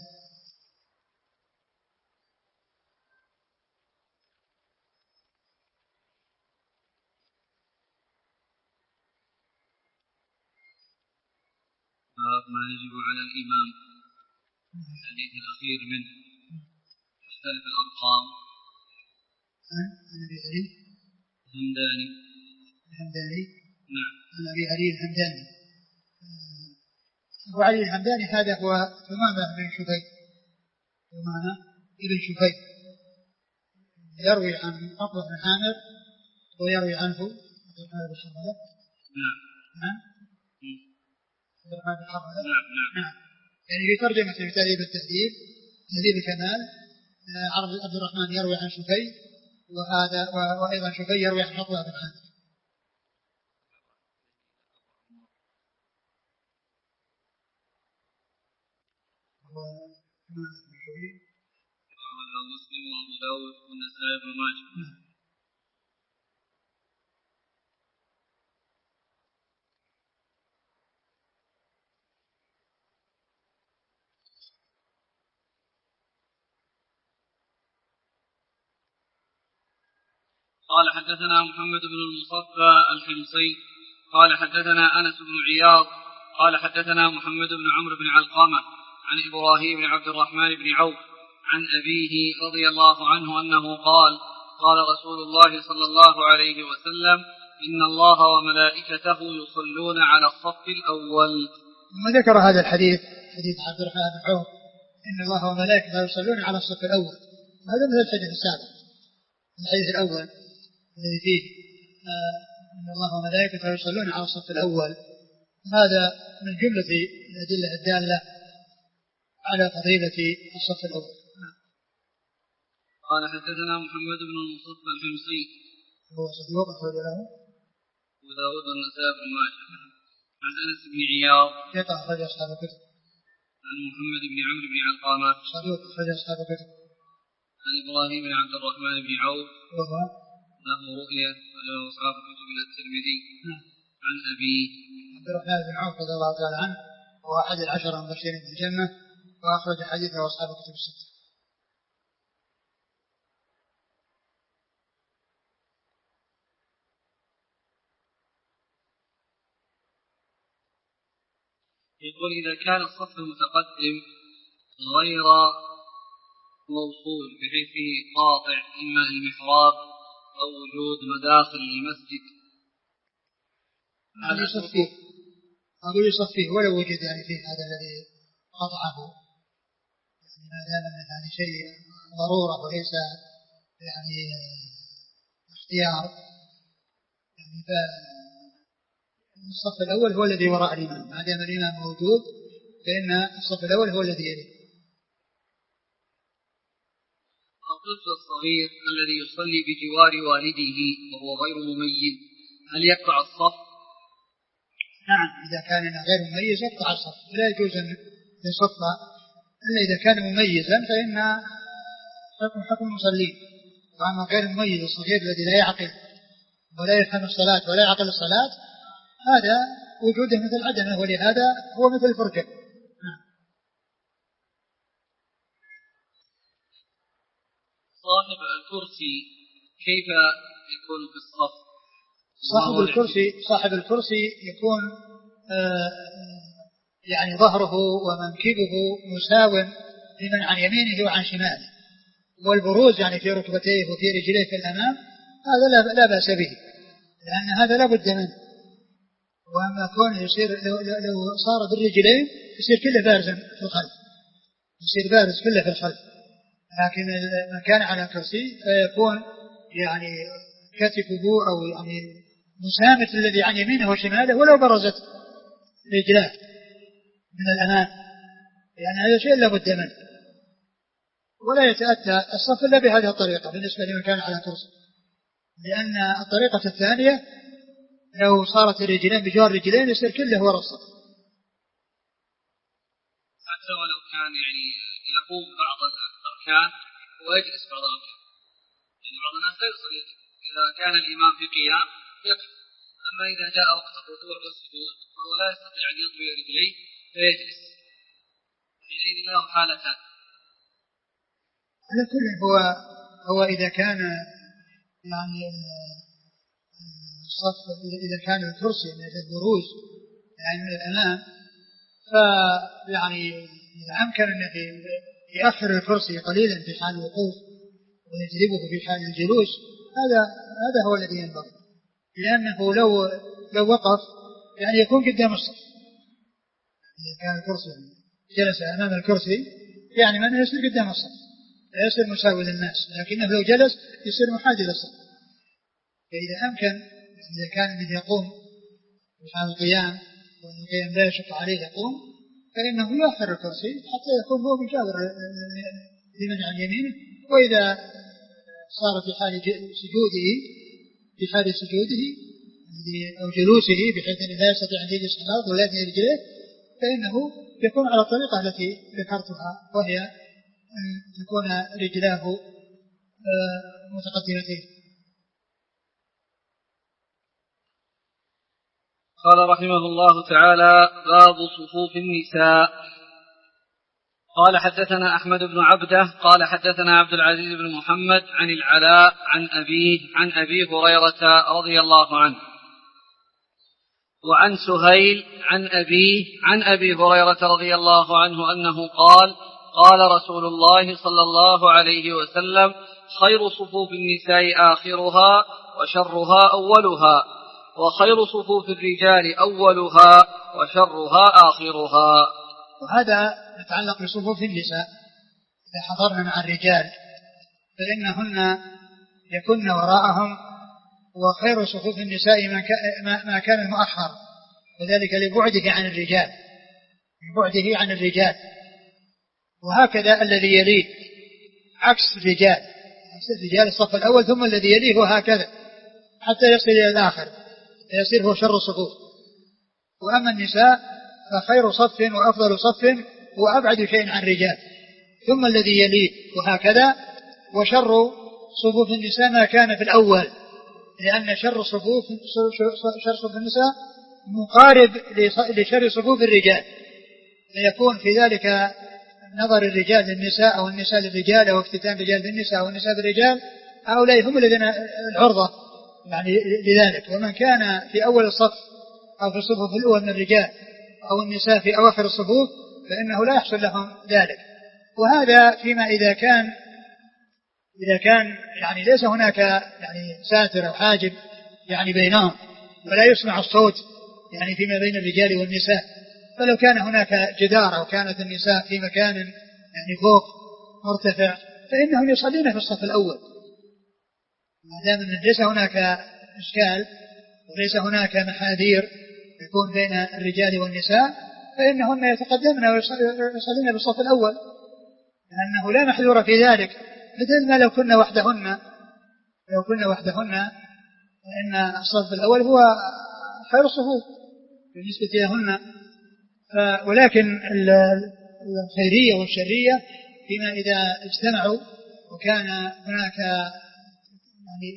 ما يجب على الإمام الحديث الأخير منه تختلف الأرقام. عن أبي علي الحمداني الحمداني نعم عن أبي علي الحمداني. أبو علي الحمداني هذا هو ثمامة بن شفي ثمامة بن شفي يروي عن عقبة بن حامر ويروي عنه عبد الرحمن بن حرملة. نعم نعم عبد الرحمن بن حرملة. نعم نعم يعني في ترجمة في تهذيب التهذيب تهذيب الكمال عبد الرحمن يروي عن شفي وهذا وأيضا شفي يروي عن عقبة بن حامر. مسلم وأبو داود والنسائي بن ماجه. قال حدثنا محمد بن المصفى الحمصي قال حدثنا أنس بن عياض قال حدثنا محمد بن عمرو بن علقمة عن إبراهيم بن عبد الرحمن بن عوف عن أبيه رضي الله عنه أنه قال قال رسول الله صلى الله عليه وسلم إن الله وملائكته يصلون على الصف الأول. ثم ذكر هذا الحديث حديث عبد الرحمن بن عوف إن الله وملائكته يصلون على الصف الأول، هذا مثل الحديث السابق الحديث الأول الذي فيه إن الله وملائكته يصلون على الصف الأول، هذا من جملة الأدلة الدالة على فضيلة الصف الأول. قال حدثنا محمد بن المصفى الحمصي هو صدوق أخرج له وداود والنسائي بن ماجه. عن أنس بن عياض ثقة أخرج أصحاب الكتب. عن محمد بن عمرو بن علقمة صدوق أخرج أصحاب الكتب. عن إبراهيم بن عبد الرحمن بن عوف وهو له رؤية وله أصحاب الكتب إلى الترمذي. نعم. عن أبيه عبد الرحمن بن عوف رضي الله تعالى عنه هو أحد العشرة المبشرين بالجنة وأخرج حديثه أصحاب الكتب الستة. يقول إذا كان الصف المتقدم غير موصول بحيث فيه قاطع إما المحراب أو وجود مداخل للمسجد هذا يصفيه هذا يصفيه ولو وجد يعني فيه هذا الذي قطعه يعني ما دام أن يعني شيء ضرورة وليس يعني اختيار يعني فالصف الأول هو الذي وراء الإمام ما دام الإمام موجود فإن الصف الأول هو الذي يليه. الطفل الصغير الذي يصلي بجوار والده وهو غير مميز هل يقطع الصف؟ نعم إذا كان غير مميز يقطع الصف لا يجوز أن يصف إلا إذا كان مميزا فإن حكم حكم المصلين. وأما غير المميز الصغير الذي لا يعقل ولا يفهم الصلاة ولا يعقل الصلاة هذا وجوده مثل عدمه ولهذا هو مثل الفرجة. صاحب الكرسي كيف يكون في الصف؟ صاحب الكرسي صاحب الكرسي يكون آه يعني ظهره ومنكبه مساو لمن عن يمينه وعن شماله والبروز يعني في ركبتيه وفي رجليه في الأمام هذا لا, لا بأس به لأن هذا لا بد منه. وأما كونه يصير لو, لو صار بالرجلين يصير كله بارزا في الخلف يصير بارز كله في الخلف. لكن من كان على كرسي فيكون يعني كتفه أو يعني مسامة الذي عن يمينه وشماله ولو برزت رجلاه من الأمام يعني هذا شيء لا بد منه. ولا يتأتى الصف إلا بهذه الطريقة بالنسبة لمن كان على كرسي لأن الطريقة الثانية لو صارت الرجلين بجوار رجلين يصير كله وراء الصف. حتى ولو كان يعني يقوم بعض الأركان ويجلس بعض الأركان يعني بعض الناس لا يصلي إذا كان الإمام في قيام يقف أما إذا جاء وقت الركوع والسجود فهو لا يستطيع أن يطوي رجليه فيجلس حينئذ له حالتان. على كل هو هو إذا كان يعني الصف إذا كان الكرسي من البروز يعني من الأمام فيعني إذا أمكن أن يأخر الكرسي قليلا في حال الوقوف ويجذبه في حال الجلوس هذا هذا هو الذي ينبغي لأنه لو لو وقف يعني يكون قدام الصف. إذا كان الكرسي جلس أمام الكرسي يعني من يصير قدام الصف لا يصير مساوي للناس لكنه لو جلس يصير محاذي للصف. فإذا أمكن إذا كان الذي يقوم في حال القيام والقيام لا يشق عليه يقوم فإنه يؤخر الكرسي حتى يكون هو مجاور لمن عن يمينه. وإذا صار في حال سجوده في حال سجوده أو جلوسه بحيث أنه لا يستطيع أن يجلس على الأرض ولا يثني رجليه فإنه يكون على الطريقة التي ذكرتها وهي أن تكون رجلاه متقدمتين. قال رحمه الله تعالى باب صفوف النساء. قال حدثنا أحمد بن عبده قال حدثنا عبد العزيز بن محمد عن العلاء عن أبيه عن أبي هريرة رضي الله عنه وعن سهيل عن أبيه عن أبي هريرة رضي الله عنه أنه قال قال رسول الله صلى الله عليه وسلم خير صفوف النساء آخرها وشرها أولها وخير صفوف الرجال أولها وشرها آخرها. وهذا يتعلق بصفوف النساء إذا حضرنا مع الرجال فإنهن يكن وراءهم وخير صفوف النساء ما كان المؤخر وذلك لبعده عن الرجال لبعده عن الرجال. وهكذا الذي يليه عكس الرجال عكس الرجال الصف الأول ثم الذي يليه وهكذا حتى يصل إلى الآخر يصير هو شر الصفوف. وأما النساء فخير صف وأفضل صف وأبعد شيء عن الرجال ثم الذي يليه وهكذا. وشر صفوف النساء ما كان في الأول، لأن شر صفوف شر صفوف النساء مقارب لشر صفوف الرجال، فيكون في ذلك نظر الرجال للنساء أو النساء للرجال أو افتتان الرجال بالنساء أو النساء بالرجال، هؤلاء هم الذين العرضة يعني لذلك. ومن كان في أول الصف أو في الصفوف الأول من الرجال أو النساء في أواخر الصفوف فإنه لا يحصل لهم ذلك. وهذا فيما إذا كان إذا كان يعني ليس هناك يعني ساتر أو حاجب يعني بينهم ولا يسمع الصوت يعني فيما بين الرجال والنساء. فلو كان هناك جدار أو كانت النساء في مكان يعني فوق مرتفع فإنهم يصلين في الصف الأول، ما دام ليس هناك إشكال وليس هناك محاذير يكون بين الرجال والنساء فإنهن يتقدمن ويصلين بالصف الأول، لأنه لا محذور في ذلك. مثل ما لو كنا وحدهن لو كنا وحدهن فإن الصف الأول هو خير الصفوف بالنسبة لهن. ولكن الخيرية والشرية فيما إذا اجتمعوا وكان هناك يعني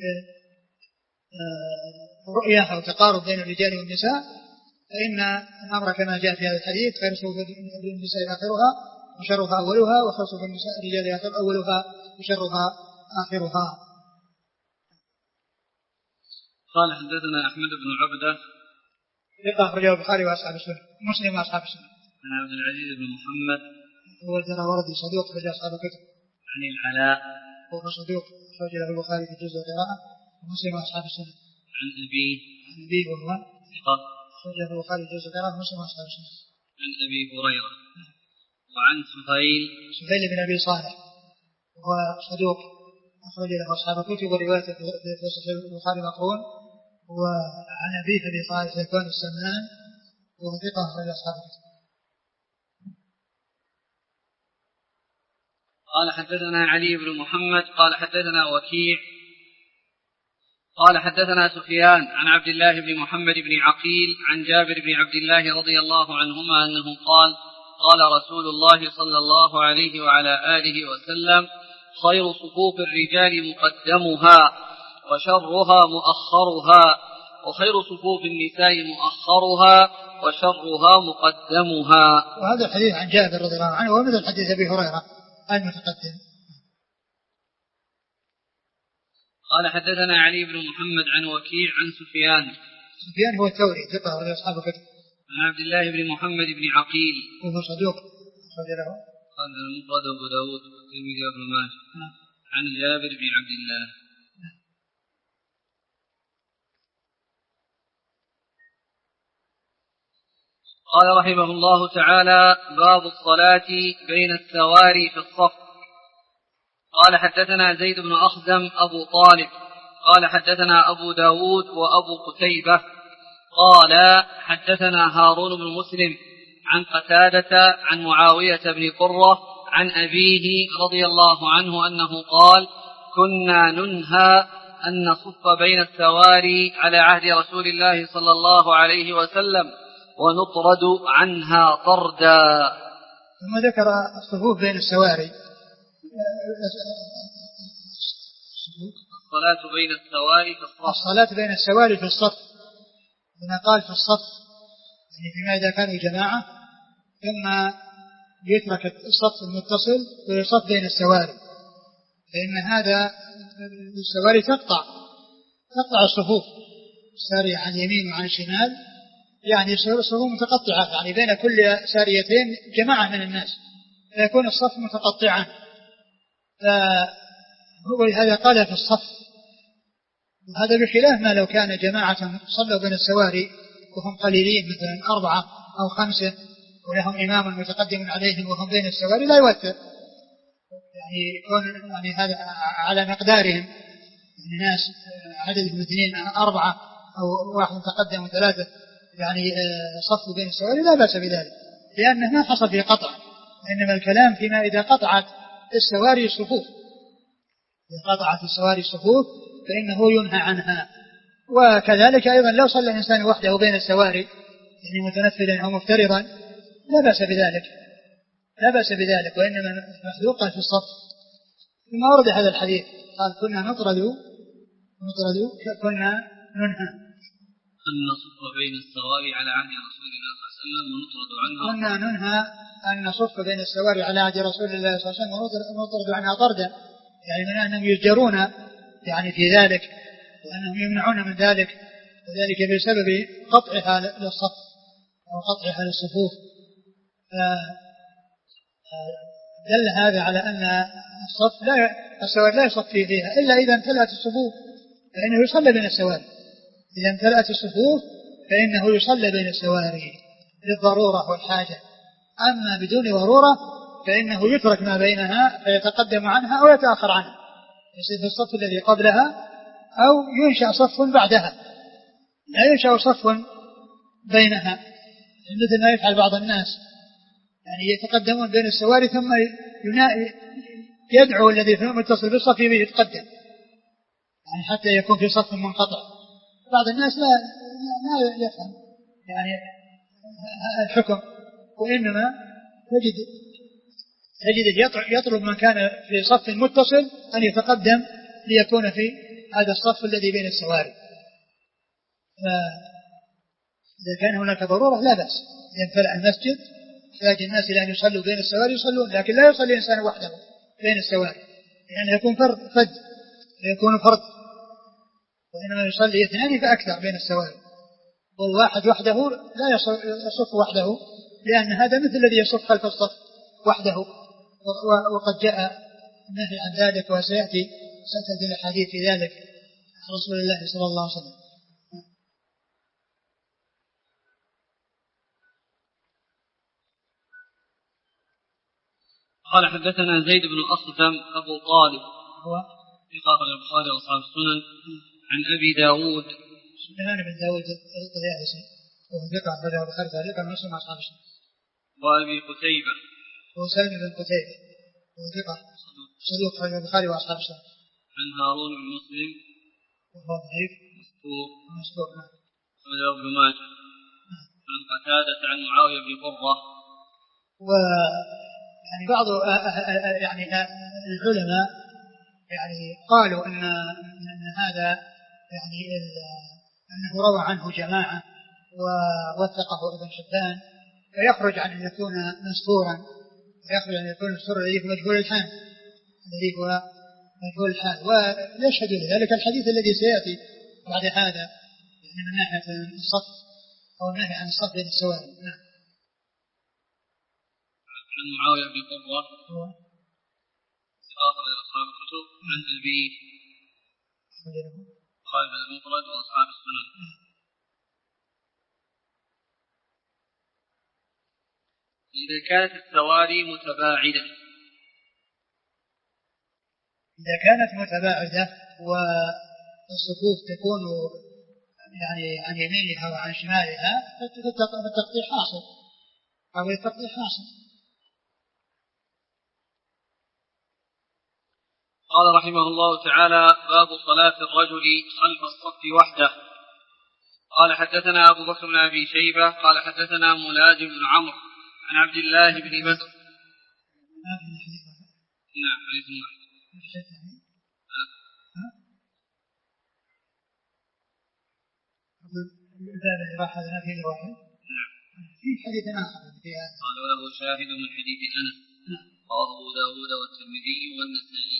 رؤية أو تقارب بين الرجال والنساء فإن الأمر كما جاء في هذا الحديث خير صفوف النساء آخرها وشرها أولها وخير صفوف الرجال آخر أولها وشرها آخرها. قال حدثنا أحمد بن عبدة ثقة أخرجه البخاري وأصحاب السنة مسلم وأصحاب السنة. عن عبد العزيز بن محمد هو الدراوردي صدوق أخرج أصحاب الكتب. عن العلاء هو صدوق أخرج له البخاري في الجزء القراءة ومسلم وأصحاب السنة. عن أبيه عن أبيه وهو ثقة أخرج له البخاري في الجزء القراءة ومسلم وأصحاب السنة. عن أبي هريرة. وعن سهيل سهيل بن أبي صالح وهو صدوق أخرج له أصحاب الكتب وروايته في صحيح البخاري مقرون. وعن أبيه أبي صالح ذكوان السمان وهو ثقة أخرج أصحاب الكتب. قال حدثنا علي بن محمد قال حدثنا وكيع قال حدثنا سفيان عن عبد الله بن محمد بن عقيل عن جابر بن عبد الله رضي الله عنهما أنه قال قال رسول الله صلى الله عليه وعلى آله وسلم خير صفوف الرجال مقدمها وشرها مؤخرها وخير صفوف النساء مؤخرها وشرها مقدمها. وهذا الحديث عن جابر رضي الله عنه ومثل حديث أبي هريرة المتقدم. قال حدثنا علي بن محمد عن وكيع عن سفيان سفيان هو الثوري ثقة ولا أصحاب الكتب. عن عبد الله بن محمد بن عقيل وهو صدوق أخرج له قال المفرد أبو داود والترمذي وابن ماجه عن جابر بن عبد الله. قال رحمه الله تعالى باب الصلاة بين السواري في الصف. قال حدثنا زيد بن أخزم أبو طالب قال حدثنا أبو داود وأبو قتيبة قال حدثنا هارون بن مسلم عن قتادة عن معاوية بن قرة عن أبيه رضي الله عنه أنه قال كنا ننهى أن نصف بين السواري على عهد رسول الله صلى الله عليه وسلم ونطرد عنها طردا. ثم ذكر الصفوف بين السواري الصلاة بين السواري في الصف. الصلاة بين السواري في الصف هنا قال في الصف يعني فيما إذا كانوا جماعة ثم يترك الصف المتصل ويصف بين السواري فإن هذا السواري تقطع تقطع الصفوف السارية عن اليمين وعن الشمال يعني الصفوف متقطعة يعني بين كل ساريتين جماعة من الناس فيكون الصف متقطعا. فهو هذا قال في الصف وهذا بخلاف ما لو كان جماعة صلوا بين السواري وهم قليلين مثلا أربعة أو خمسة ولهم إمام متقدم عليهم وهم بين السواري لا يوتر يعني يكون يعني هذا على مقدارهم الناس عددهم اثنين أربعة أو واحد متقدم وثلاثة يعني صفوا بين السواري لا بأس بذلك لأنه ما حصل فيه قطع إنما الكلام فيما إذا قطعت السواري الصفوف إذا قطعت السواري الصفوف فإنه ينهى عنها وكذلك أيضا لو صلى الإنسان وحده بين السواري يعني متنفلا أو مفترضا لا بأس بذلك لا بأس بذلك وإنما مخلوقا في الصف. ثم ورد هذا الحديث قال كنا نطرد نطرد كنا ننهى أن نصف بين السواري على عهد رسول الله صلى الله عليه وسلم ونطرد عنها. كنا ننهى أن نصف بين السواري على عهد رسول الله صلى الله عليه وسلم ونطرد عنها طردا، يعني من أنهم يزجرون يعني في ذلك وأنهم يمنعون من ذلك، وذلك بسبب قطعها للصف أو قطعها للصفوف. دل هذا على أن الصف لا السواري لا يصفي فيها إلا إذا امتلأت الصفوف فإنه يصلى بين السواري. إذا امتلأت الصفوف فإنه يصلى بين السواري للضرورة والحاجة. أما بدون ضرورة فإنه يترك ما بينها فيتقدم عنها أو يتأخر عنها، يصير في الصف الذي قبلها أو ينشأ صف بعدها، لا ينشأ صف بينها مثل ما يفعل بعض الناس، يعني يتقدمون بين السواري ثم يدعو الذي فيه متصل بالصف يتقدم يعني حتى يكون في صف منقطع. بعض الناس لا لا يفهم يعني الحكم، وإنما تجد تجد يطلب من كان في صف متصل أن يتقدم ليكون في هذا الصف الذي بين السواري. فإذا كان هناك ضرورة لا بأس، إذا امتلأ المسجد يحتاج الناس إلى أن يصلوا بين السواري يصلون، لكن لا يصلي الإنسان وحده بين السواري لأنه يعني يكون فرد فج يكون فرد، وإنما يصلي اثنان فأكثر بين السواري، والواحد وحده لا يصف وحده لأن هذا مثل الذي يصف خلف الصف وحده، وقد جاء النهي عن ذلك وسيأتي ستأتي الحديث في ذلك عن رسول الله صلى الله عليه وسلم. قال حدثنا زيد بن أصدم أبو طالب هو في قاقل البخاري وأصحاب السنن عن أبي داود سليمان بن داود الطيالسي وهو ثقة أخرجه البخاري تعليقا ومسلم أصحاب السنن. وأبي قتيبة هو سلم بن قتيبة وهو ثقة صدوق أخرجه البخاري وأصحاب السنن. عن هارون بن مسلم وهو ضعيف مسبوق مسبوق نعم. أخرجه ابن ماجه. عن قتادة عن معاوية بن قرة. و يعني بعض يعني العلماء يعني قالوا ان ان هذا يعني انه روى عنه جماعه ووثقه ابن حبان، فيخرج عن ان يكون مسطورا، ويخرج عن ان يكون مسطورا الذي هو مجهول الحال الذي هو مجهول الحال. ويشهد لذلك الحديث الذي سياتي بعد هذا يعني من ناحيه الصف او النهي عن الصف بين السواري. نعم. عن معاوية بن قرة سقاط أصحاب الكتب عن أبيه خالد بن المفرد وأصحاب السنن. إذا كانت السواري متباعدة إذا كانت متباعدة والصفوف تكون يعني عن يمينها وعن شمالها فالتقطيع حاصل أو التقطيع حاصل. قال رحمه الله تعالى: باب صلاة الرجل خلف الصف وحده. قال حدثنا أبو بكر بن أبي شيبة قال حدثنا ملازم بن عمرو عن عبد الله بن بدر. نعم حديث واحد. الباب اللي راح هذا فيه واحد. نعم. في حديث آخر فيها. قال له شاهد من حديث أنس. رواه أبو داود والترمذي والنسائي.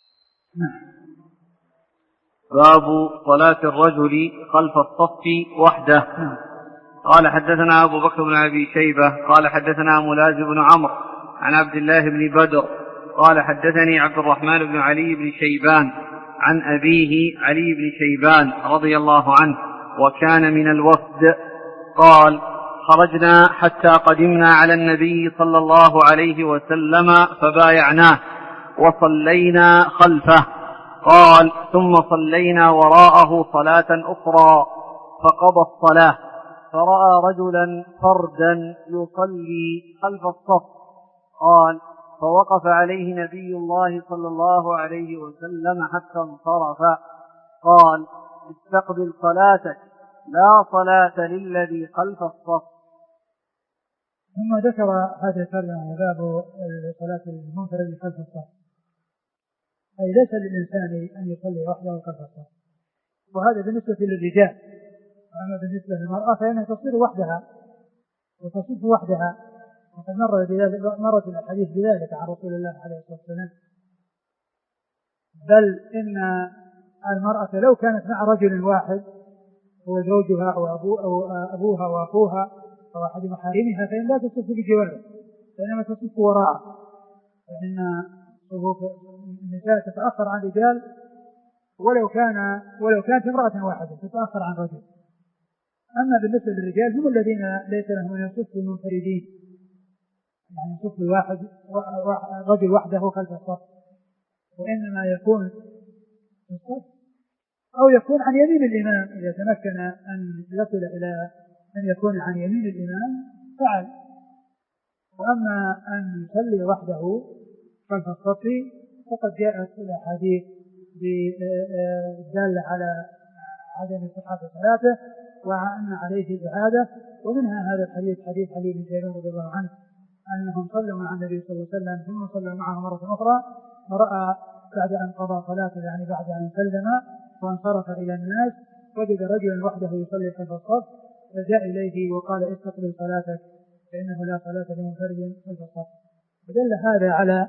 باب صلاة الرجل خلف الصف وحده. قال حدثنا أبو بكر بن أبي شيبة قال حدثنا ملازم بن عمرو عن عبد الله بن بدر قال حدثني عبد الرحمن بن علي بن شيبان عن أبيه علي بن شيبان رضي الله عنه وكان من الوفد قال: خرجنا حتى قدمنا على النبي صلى الله عليه وسلم فبايعناه وصلينا خلفه. قال: ثم صلينا وراءه صلاة أخرى فقضى الصلاة فرأى رجلا فردا يصلي خلف الصف. قال: فوقف عليه نبي الله صلى الله عليه وسلم حتى انصرف. قال: استقبل صلاتك لا صلاة للذي خلف الصف. ثم ذكر هذا الترجمة باب صلاة المنفرد خلف الصف، أي ليس للإنسان أن يصلي وحده خلف الصف، وهذا بالنسبة للرجال. أما بالنسبة للمرأة فإنها تصير وحدها وتصف وحدها، وقد مر بذلك مرت الحديث بذلك عن رسول الله عليه الصلاة والسلام. بل إن المرأة لو كانت مع رجل واحد هو زوجها أو, أبو أو أبوها وأخوها أو أحد محارمها فإن لا تصف بجواره، فإنما تصف وراءه، فإن صفوف النساء تتأخر عن الرجال ولو كان ولو كانت امرأة واحدة تتأخر عن رجل. أما بالنسبة للرجال هم الذين ليس لهم أن يصفوا منفردين، يعني يصف الواحد رجل وحده خلف الصف، وإنما يكون في الصف أو يكون عن يمين الإمام إذا تمكن أن يصل إلى أن يكون عن يمين الإمام فعل. وأما أن يصلي وحده خلف الصف فقد جاءت الأحاديث بالدالة على عدم صحة صلاته وأن عليه الإعادة، ومنها هذا الحديث حديث علي بن جابر رضي الله عنه أنهم صلوا مع النبي صلى الله عليه وسلم ثم صلوا معه مرة أخرى، ورأى بعد أن قضى صلاته يعني بعد أن سلم وانصرف إلى الناس وجد رجلا وحده يصلي خلف الصف، فجاء إليه وقال استقبل صلاتك فإنه لا صلاة لمنفرد خلف الصف. فدل هذا على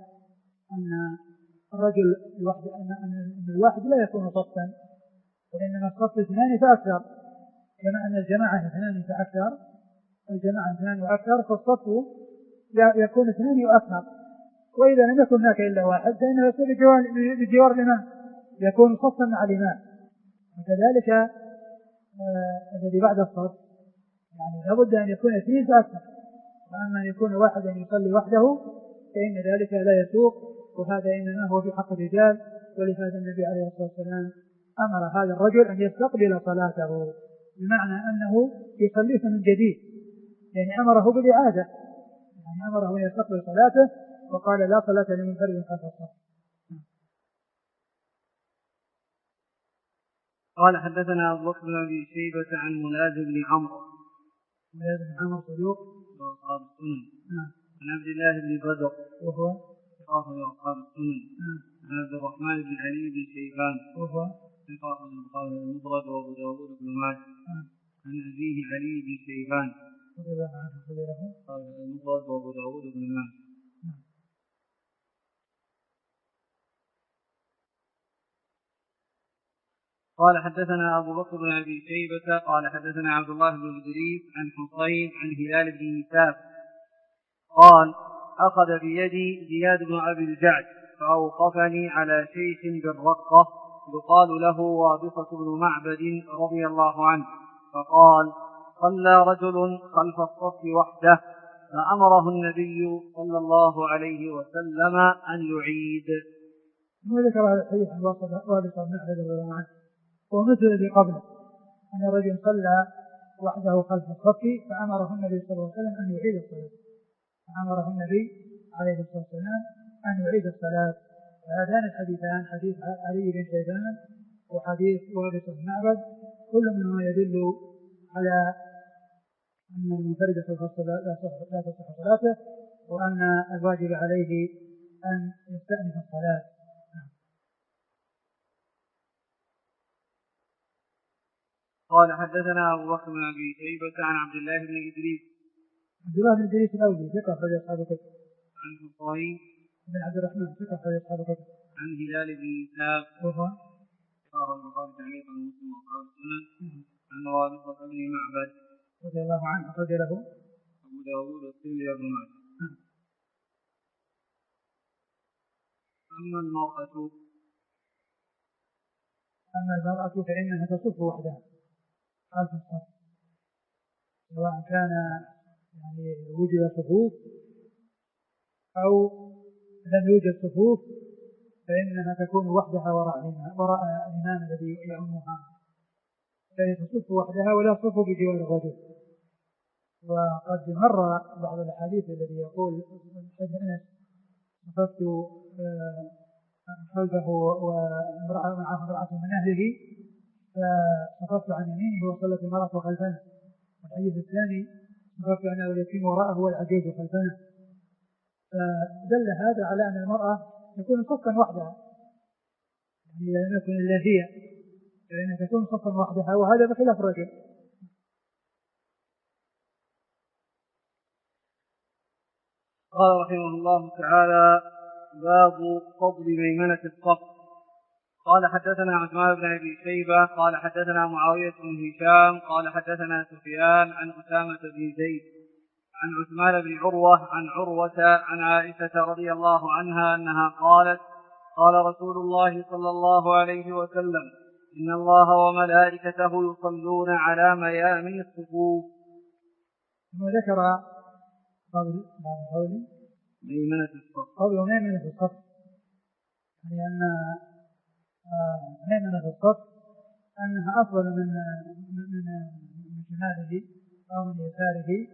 أن الرجل الواحد أن الواحد لا يكون صفا، وإنما الصف اثنان فأكثر، كما أن الجماعة اثنان فأكثر، الجماعة اثنان وأكثر، فالصف يكون اثنان وأكثر. وإذا لم يكن هناك إلا واحد فإنه يصير بجوار الإمام، يكون صفا مع الإمام. وكذلك آه الذي بعد الصف يعني لابد أن يكون اثنين فأكثر، وأما أن يكون واحدا يصلي وحده فإن ذلك لا يسوق، وهذا إنما هو في حق الرجال. ولهذا النبي عليه الصلاة والسلام أمر هذا الرجل أن يستقبل صلاته، بمعنى أنه يصليه من جديد، يعني أمره بالإعادة، يعني أمره أن يستقبل صلاته وقال لا صلاة لمنفرد خلف الصف. قال حدثنا أبو بكر بن أبي شيبة عن ملاذ بن عمرو ملاذ بن عمرو صدوق وأصحاب السنن عن عبد الله بن بدر وهو ثقة وأصحاب السنن عن عبد الرحمن بن علي بن شيبان وهو ثقة البخاري المفرد وأبو داود بن ماجه عن أبيه علي بن شيبان المفرد وأبو داود بن ماجه. قال حدثنا أبو بكر بن أبي شيبة قال حدثنا عبد الله بن إدريس عن حصين عن هلال بن يساف قال أخذ بيدي زياد بن أبي الجعد فأوقفني على شيخ بالرقة يقال له وابصة بن معبد رضي الله عنه، فقال صلى رجل خلف الصف وحده فأمره النبي صلى الله عليه وسلم أن يعيد. وذكر هذا الحديث عن وابصة بن معبد رضي الله عنه ومثل الذي قبله أن الرجل صلى وحده خلف الصف فأمره النبي صلى الله عليه وسلم أن يعيد الصلاة، فأمره النبي عليه الصلاة والسلام أن يعيد الصلاة. هذان الحديثان حديث علي بن شيبان وحديث وابصة بن معبد كل منهما يدل على أن المنفرد خلف الصلاة لا تصح صلاته، وأن الواجب عليه أن يستأنف الصلاة. قال حدثنا أبو بكر بن أبي شيبة عن عبد الله بن إدريس عبد الله بن إدريس الأوزي ثقة أخرج أصحاب الكتب عن حصين بن عبد الرحمن ثقة أخرج أصحاب الكتب عن هلال بن يساف وهو رواه البخاري تعليقا ومسلم وأصحاب السنن عن وابصة بن معبد رضي الله عنه أخرج له أبو داود والترمذي وابن ماجه. أما المرأة أما المرأة فإنها تصف وحدها خلف الصف، سواء كان يعني وجد صفوف أو لم يوجد صفوف فإنها تكون وحدها وراء وراء الإمام الذي يؤمها، فهي تصف وحدها ولا تصف بجوار الرجل. وقد مر بعض الأحاديث الذي يقول حديث أنس صففت خلفه وامرأة معه امرأة من أهله، فصففت عن يمينه وصلت المرأة خلفنا. والحديث الثاني صففت أنا واليتيم وراءه والعجوز خلفنا. فدل هذا على أن المرأة تكون صفا وحدها، يعني لا يكون إلا هي، فإنها تكون صفا وحدها، وهذا بخلاف الرجل. قال رحمه الله تعالى: باب فضل ميمنة الصف. قال حدثنا عثمان بن أبي شيبة قال حدثنا معاوية بن هشام قال حدثنا سفيان عن أسامة بن زيد عن عثمان بن عروة عن عروة عن عائشة رضي الله عنها أنها قالت: قال رسول الله صلى الله عليه وسلم: إن الله وملائكته يصلون على ميامن الصفوف. ثم ذكر قول ميمنة الصف قول ميمنة الصف، يعني أن ميمنة الصف أنها أفضل من من من شماله أو من يساره،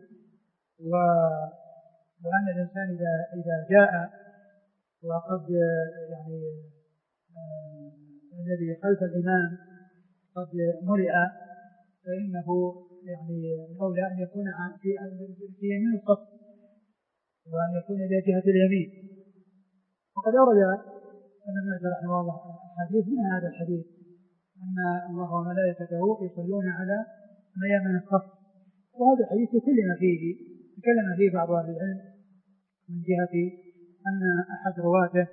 وأن الإنسان إذا إذا جاء وقد يعني آه الذي خلف الإمام قد ملئ فإنه يعني الأولى أن يكون في في يمين الصف، وأن يكون إلى جهة اليمين. وقد أورد ابن ماجه رحمه الله حديث من هذا الحديث أن الله وملائكته يصلون على ميامن الصف، وهذا الحديث تكلم فيه تكلم فيه بعض أهل العلم من جهة أن أحد رواته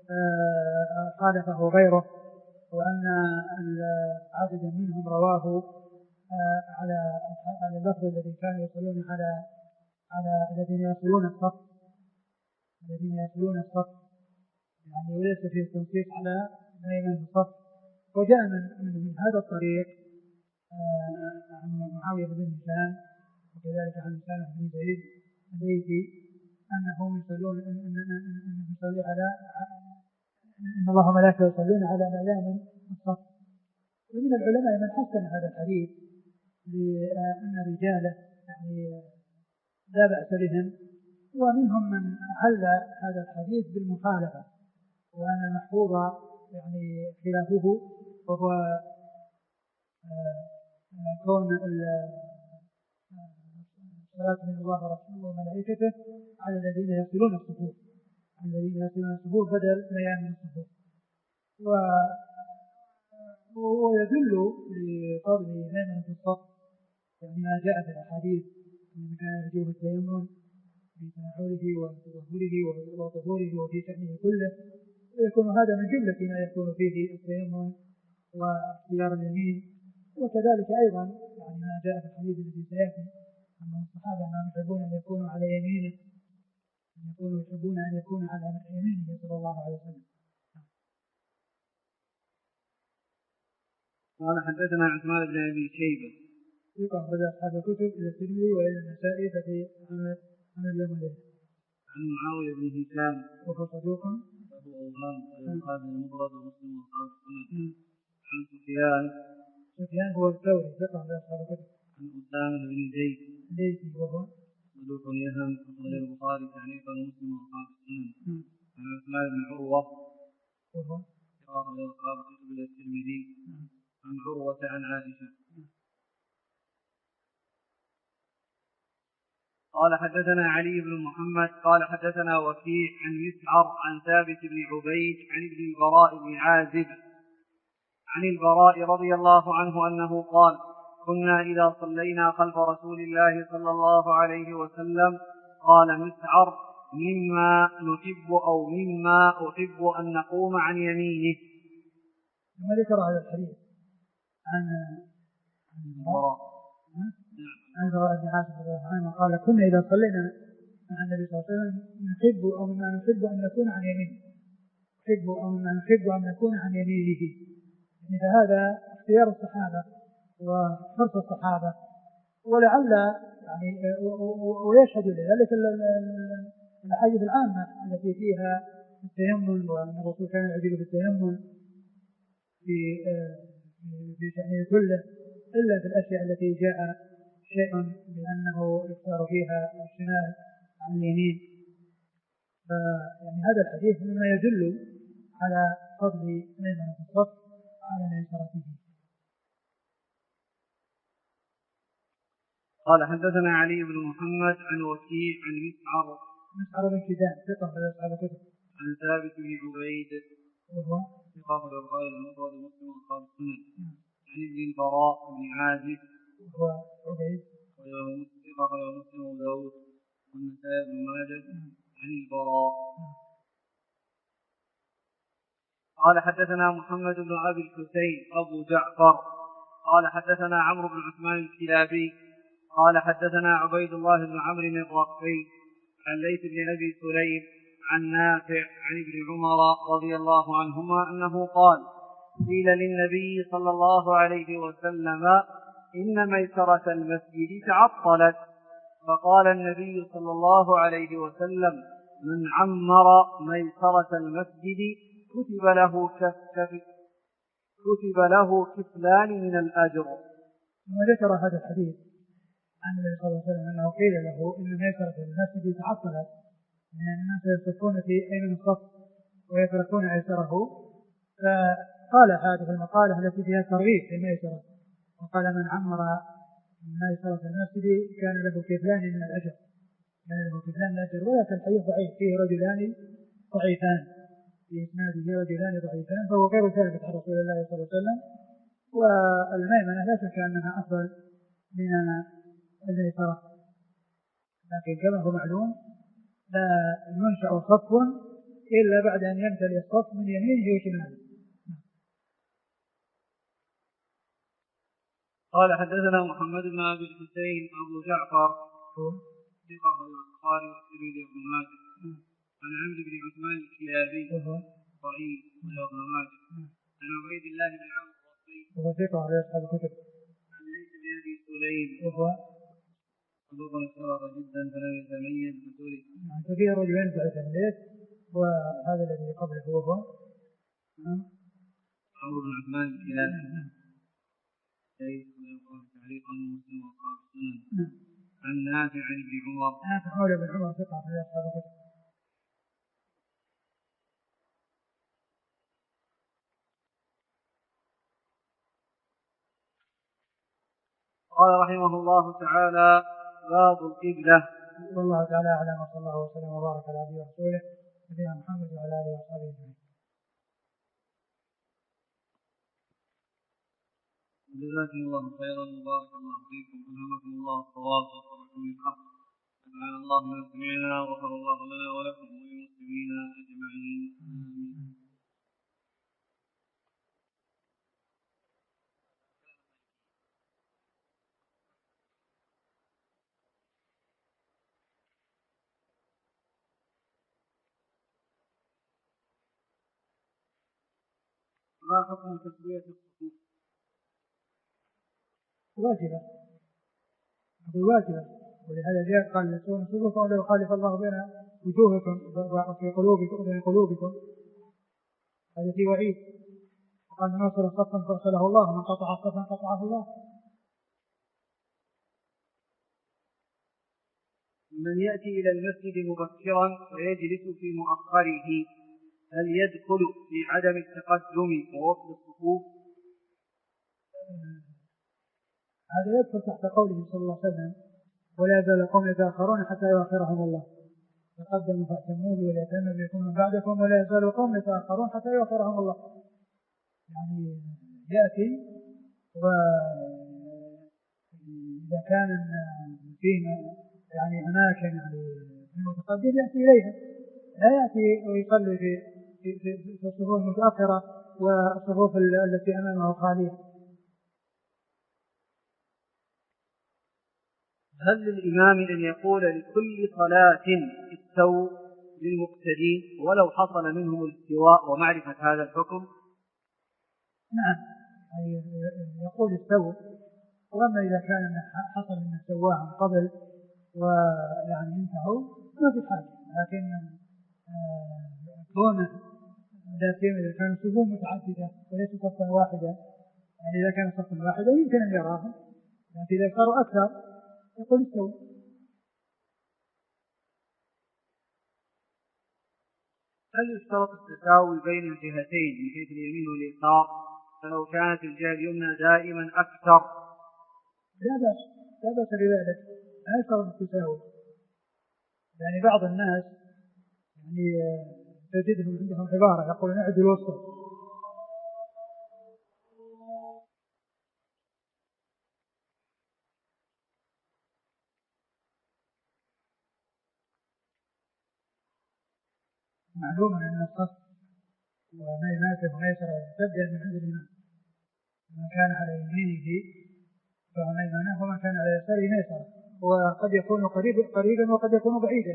خالفه غيره، وأن عددا منهم رواه على على اللفظ الذي كانوا يصلون على على الذين يصلون الصف الذين يصلون الصف يعني وليس فيه تنصيص على ميمنة الصف. وجاء من, من, من هذا الطريق عن معاوية بن هشام وكذلك عن أسامة بن زيد الليثي أنهم يصلون أنهم يصلون على إن الله وملائكته يصلون على ميامن الصف. ومن العلماء من حسن هذا الحديث لأن رجاله يعني لا بأس بهم، ومنهم من حل هذا الحديث بالمخالفة، وأن المحفوظ يعني خلافه وهو كون الصلاة من الله ورسوله وملائكته على الذين يصلون الصفوف الذين يصلون الصفوف بدل ميامن الصفوف. ويدل لفضل ميمنة الصف يعني ما جاء في الأحاديث من كان يرجوه التيمم في تناوله وتطهره وطهوره وفي شأنه كله، ويكون هذا من جملة ما يكون فيه التيمم واختيار اليمين. وكذلك أيضا يعني ما جاء في الحديث الذي سيأتي أن الصحابة أنهم يحبون أن يكونوا على يمينه أن يكونوا يحبون أن يكون على يمينه صلى الله عليه وسلم. قال حدثنا عثمان بن أبي شيبة يقع بدأ أصحاب الكتب إلى الترمذي وإلى النسائي ففي عمل يوم الليل. عن معاوية بن هشام وهو صدوق أبو أوهام ويقال المفرد ومسلم وأصحاب السنن. عن سفيان سفيان هو الثوري يقع بدأ أصحاب الكتب. عن أسامة بن زيد ليثي وهو صدوق يهم أخرج البخاري تعليقا ومسلم وأصحاب السنن. عن عثمان بن عروة وهو أخرج أصحاب الكتب إلى الترمذي. عن عروة عن عائشة قال حدثنا علي بن محمد قال حدثنا وكيع عن مسعر عن ثابت بن عبيد عن ابن البراء بن عازب عن البراء رضي الله عنه أنه قال: كنا إذا صلينا خلف رسول الله صلى الله عليه وسلم قال مسعر: مما نحب أو مما أحب أن نقوم عن يمينه. ثم ذكر هذا الحديث عن البراء عن البراء بن عازب رضي الله عنه قال: كنا إذا صلينا مع النبي صلى الله عليه وسلم نحب أو مما نحب أن نكون عن يمينه نحب أو مما نحب أن نكون عن يمينه. يعني هذا اختيار الصحابة وحرص الصحابة، ولعل يعني ويشهد لذلك الأحاديث العامة التي فيها التيمم، وأن الرسول كان يعجب بالتيمم في في شأنه كله إلا في الأشياء التي جاء شيء بأنه يختار فيها الشمال عن اليمين. فيعني هذا الحديث مما يدل على فضل ميمنة الصف على ميسرته. قال حدثنا علي بن محمد عن وكيع عن مسعر مسعر بن كدام ثقة من أصحاب الكتب. عن ثابت بن عبيد وهو ثقة في البخاري المفرد ومسلم وأصحاب السنن. عن ابن البراء بن عازب وهو عبيد ثقة في مسلم وداود والنسائي بن ماجه. عن البراء قال حدثنا محمد بن أبي الحسين أبو جعفر قال حدثنا عمرو بن عثمان الكلابي قال حدثنا عبيد الله بن عمرو الرقي عن ليث بن أبي سليم عن نافع عن ابن عمر رضي الله عنهما أنه قال قيل للنبي صلى الله عليه وسلم إن ميسرة المسجد تعطلت فقال النبي صلى الله عليه وسلم من عمر ميسرة المسجد كتب له كف كتب له كفلان من الأجر. ثم ذكر هذا الحديث عن النبي صلى الله عليه وسلم أنه قيل له إن ميسرة المسجد تعطلت لأن الناس يصفون في أيمن الصف ويتركون أيسره، فقال هذه المقالة التي فيها ترغيب في الميسرة وقال من عمر ميسرة المسجد كان له كفلان من الأجر كان له كفلان من الأجر. ولكن الحديث ضعيف فيه رجلان ضعيفان في إسناده رجلان ضعيفان فهو غير ثابت عن رسول الله صلى الله عليه وسلم. والميمنة لا شك أنها أفضل من الميسرة، لكن كما هو معلوم لا ينشأ صف إلا بعد أن يمتلئ الصف من يمينه وشماله. قال حدثنا محمد بن أبي الحسين أبو جعفر ثقة في البخاري والترمذي وابن ماجه. عن عمرو بن عثمان الكلابي ضعيف وابن ماجه. عن عبيد الله بن عمرو الرقي وهو ثقة على أصحاب الكتب. عن ليث بن أبي سليم وهو صدوق صغر جدا فلم يتميز بسوره. ففيه رجلين ضعيفان ليث وهذا الذي قبله وهو عمرو بن عثمان الكلابي ليث ويقال تعليقا مسلم وأصحاب السنن. عن نافع عن ابن عمر نافع مولى بن عمر ثقة على أصحاب الكتب. قال رحمه الله تعالى باب القبلة. والله تعالى أعلم وصلى الله وسلم وبارك على عبده ورسوله نبينا محمد وعلى آله وصحبه أجمعين. جزاكم الله خيرا وبارك الله فيكم ألهمكم الله الصواب ووفقكم للحق سبحان الله من سمعنا وغفر الله لنا ولكم وللمسلمين أجمعين آمين. ما حكم تسوية الصفوف؟ واجبة واجبة ولهذا جاء قال يسوون صفوفكم ولا يخالف الله بين وجوهكم وفي قلوبكم وبين قلوبكم، هذا في وعيد. وقال من وصل صفا فأرسله الله ومن قطع صفا قطعه الله. من يأتي إلى المسجد مبكرا ويجلس في مؤخره هل يدخل في عدم التقدم ووصل الصفوف؟ هذا يدخل تحت قوله صلى الله عليه وسلم ولا يزال قوم يتأخرون حتى يؤخرهم الله تقدموا فأتموا بي وليتم بكم من بعدكم ولا يزال قوم يتأخرون حتى يؤخرهم الله. يعني يأتي وإذا كان فيه يعني أماكن يعني المتقدم يأتي إليها لا يأتي ويصلي في في في الصفوف المتأخرة والصفوف التي أمامه خالية. هل للإمام أن يقول لكل صلاة استووا للمقتدين ولو حصل منهم الاستواء ومعرفة هذا الحكم؟ نعم يقول استووا، وأما إذا كان حصل من استواهم قبل ويعني انتهوا ما في حاجة، لكن كونه لا سيما إذا كانوا صفوف متعددة وليس صفا واحدة، يعني إذا كان صفا واحدة يمكن أن يراهم، لكن إذا صاروا أكثر يقول استووا. هل يشترط التساوي بين الجهتين من حيث اليمين واليسار فلو كانت الجهة اليمنى دائما أكثر؟ لا بأس لا بأس بذلك، لا يشترط التساوي. يعني بعض الناس يعني تجدهم عندهم عبارة يقولون اعدل الوسط، معلوم أن الصف وما يناسب وما يسر تبدأ من عند الإمام، من كان على يمينه فهو ميمنه ومن كان على يساره ميسره، وقد يكون قريب قريبا وقد يكون بعيدا،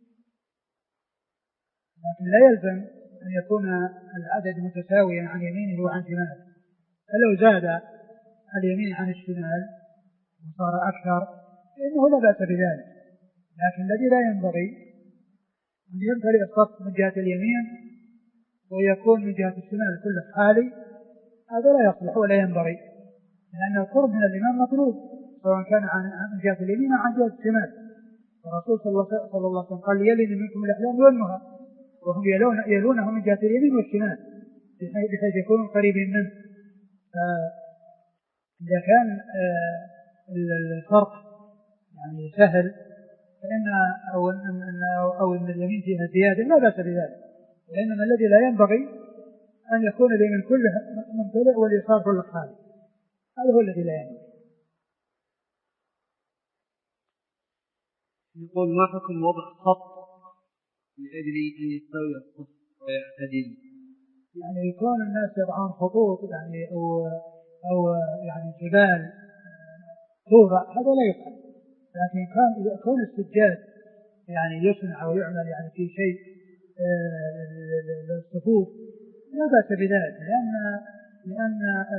لكن لا يلزم أن يكون العدد متساويا عن يمينه وعن شماله. فلو زاد اليمين عن الشمال وصار أكثر فإنه لا بأس بذلك، لكن الذي لا ينبغي أن يمتلئ الصف من جهة اليمين ويكون من جهة الشمال كله خالي، هذا لا يصلح ولا ينبغي، لأن القرب من الإمام مطلوب سواء كان من جهة اليمين أو عن جهة الشمال. الرسول صلى الله عليه وسلم قال يلن منكم الأحلام والنهى، وهم يلون يلونه من جهة اليمين والشمال بحيث يكونوا قريبين منه. إذا كان الفرق يعني سهل فإن أو أن أو أن اليمين فيها زيادة لا بأس بذلك، وإنما الذي لا ينبغي أن يكون اليمين كله ممتلئ واليسار كله خالي، هذا هو الذي لا ينبغي. يقول ما حكم وضع خط لأجل أن يستوي الصف ويعتدل؟ يعني يكون الناس يضعون خطوط يعني أو أو يعني جبال طورة، هذا لا يفعل، لكن كان إذا كون السجاد يعني يصنع أو يعمل يعني في شيء للصفوف لا بأس بذلك، لأن لأن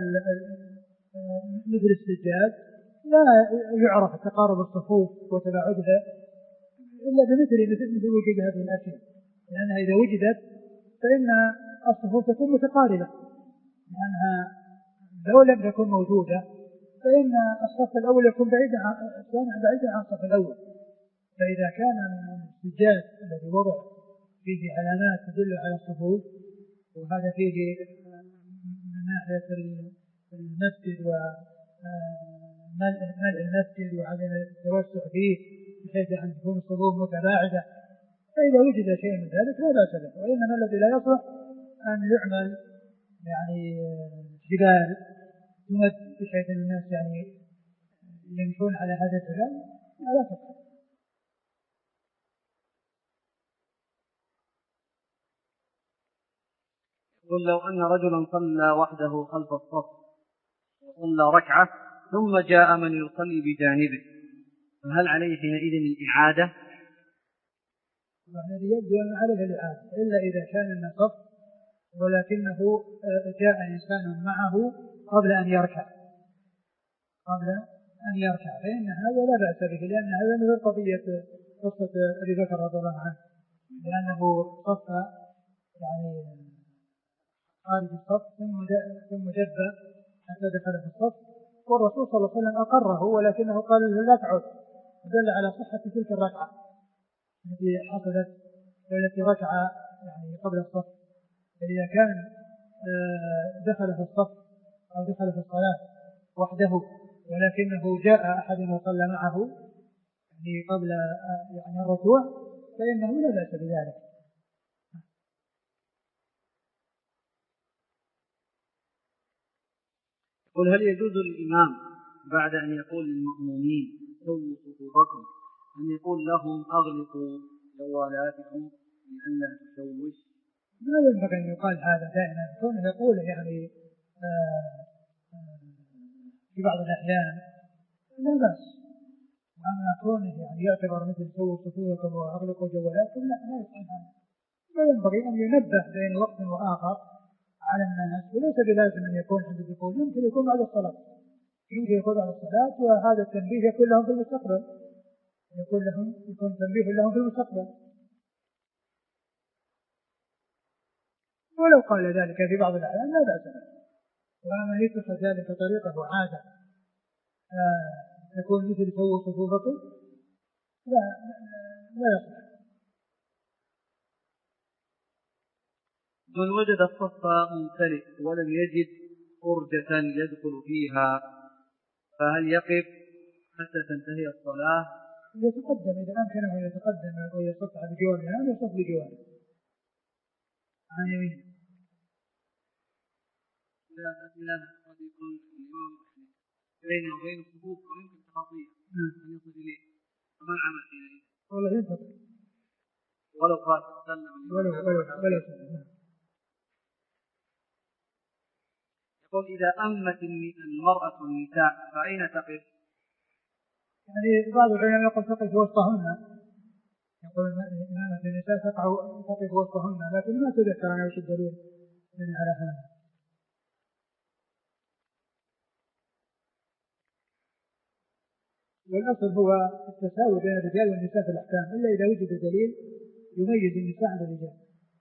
مثل السجاد لا يعرف تقارب الصفوف وتباعدها إلا بمثل مثل مثل وجود هذه الأشياء، لأنها إذا وجدت فإن الصفوف تكون متقاربة، لأنها لو لم تكن موجودة فإن الصف الأول يكون بعيدا عن بعيدا عن الصف الأول. فإذا كان السجاد الذي وضع فيه علامات تدل على الصفوف، وهذا فيه من ناحية المسجد وملء المسجد وعدم التوسع فيه بحيث أن تكون الصفوف متباعدة، فإذا وجد شيء من ذلك لا بأس به، وإنما الذي لا يصلح أن يعمل يعني جبال تمد بحيث أن الناس يعني يمشون على هذا الجبال لا تفعل. يقول لو أن رجلا صلى وحده خلف الصف وصلى ركعة ثم جاء من يصلي بجانبه فهل عليه حينئذ الإعادة؟ الذي يبدو أن عليه الإعادة إلا إذا كان النصف ولكنه جاء إنسان معه قبل أن يركع قبل أن يركع فإن هذا لا بأس به، لأن هذا مثل قضية قصة أبي بكر رضي الله عنه، لأنه صف يعني خارج الصف ثم جد حتى دخل في الصف، والرسول صلى الله عليه وسلم أقره ولكنه قال له لا تعد، دل على صحة تلك الركعة التي حصلت والتي ركع يعني قبل الصف. فإذا كان دخل في الصف أو دخل في الصلاة وحده ولكنه جاء أحد وصلى معه يعني قبل يعني الركوع فإنه لا بأس بذلك. قل هل يجوز للإمام بعد أن يقول للمأمومين سووا صفوفكم أن يقول لهم أغلقوا جوالاتكم لئلا تشوش؟ ما ينبغي أن يقال هذا دائما، كونه يقول يعني آآ آآ في بعض الأحيان لا بأس، وأما كونه يعني يعتبر مثل سووا صفوفكم وأغلقوا جوالاتكم لا لا يفعل هذا. ما ينبغي أن ينبه بين وقت وآخر على الناس، وليس بلازم أن يكون عند الدخول، يمكن يكون بعد الصلاة يمكن يكون بعد الصلاة وهذا التنبيه يكون لهم في المستقبل يكون لهم يكون تنبيه لهم في المستقبل. ولو قال ذلك في بعض الأحيان لا بأس به، وأما يتخذ ذلك طريقة وعادة تكون مثل سووا صفوفكم لا لا يصلح. من وجد الصف ممتلئ ولم يجد فرجة يدخل فيها فهل يقف حتى تنتهي الصلاة. يتقدم إذا أمكنه أن يتقدم ويصف بجوار الإمام يصف بجواره عن يمينه. لا أسئلة قد يكون الإمام بينه وبين الصفوف ويمكن تخطيه أن يصل إليه، فما العمل حينئذ؟ والله ينتظر ولو فات سلم ولو ولو ولو يقول إذا أمت المرأة النساء فأين تقف؟ يعني بعض العلماء يقول تقف وسطهن، يقول إمامة النساء تقف وسطهن، لكن ما تذكر أنا وش الدليل من على هذا. والأصل هو التساوي بين الرجال والنساء في الأحكام، إلا إذا وجد دليل يميز النساء عن الرجال.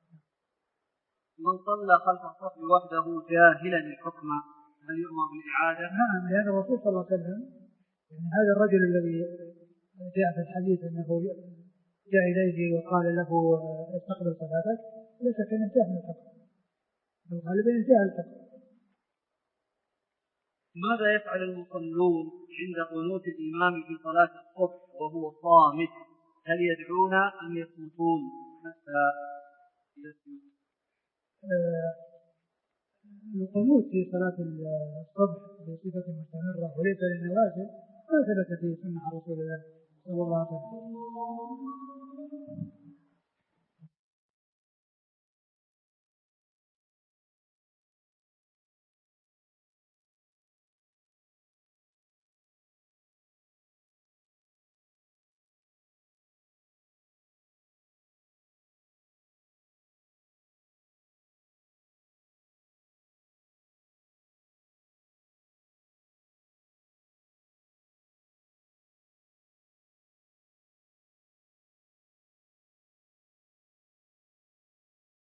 من صلى خلف الصف وحده جاهلا الحكم هل يؤمر بالإعادة؟ نعم، لأن الرسول صلى الله عليه وسلم يعني هذا الرجل الذي جاء في الحديث أنه جاء إليه وقال له استقبل صلاتك، ليس كان انتهى من الحكم، الغالب انتهى الحكم. ماذا يفعل المصلون عند قنوت الإمام في صلاة الصبح وهو صامت؟ هل يدعون أم يصمتون حتى يسجد؟ القنوت في صلاة الصبح بصفة مستمرة وليس للنوازل ما ثبت في سنة رسول الله صلى الله عليه وسلم.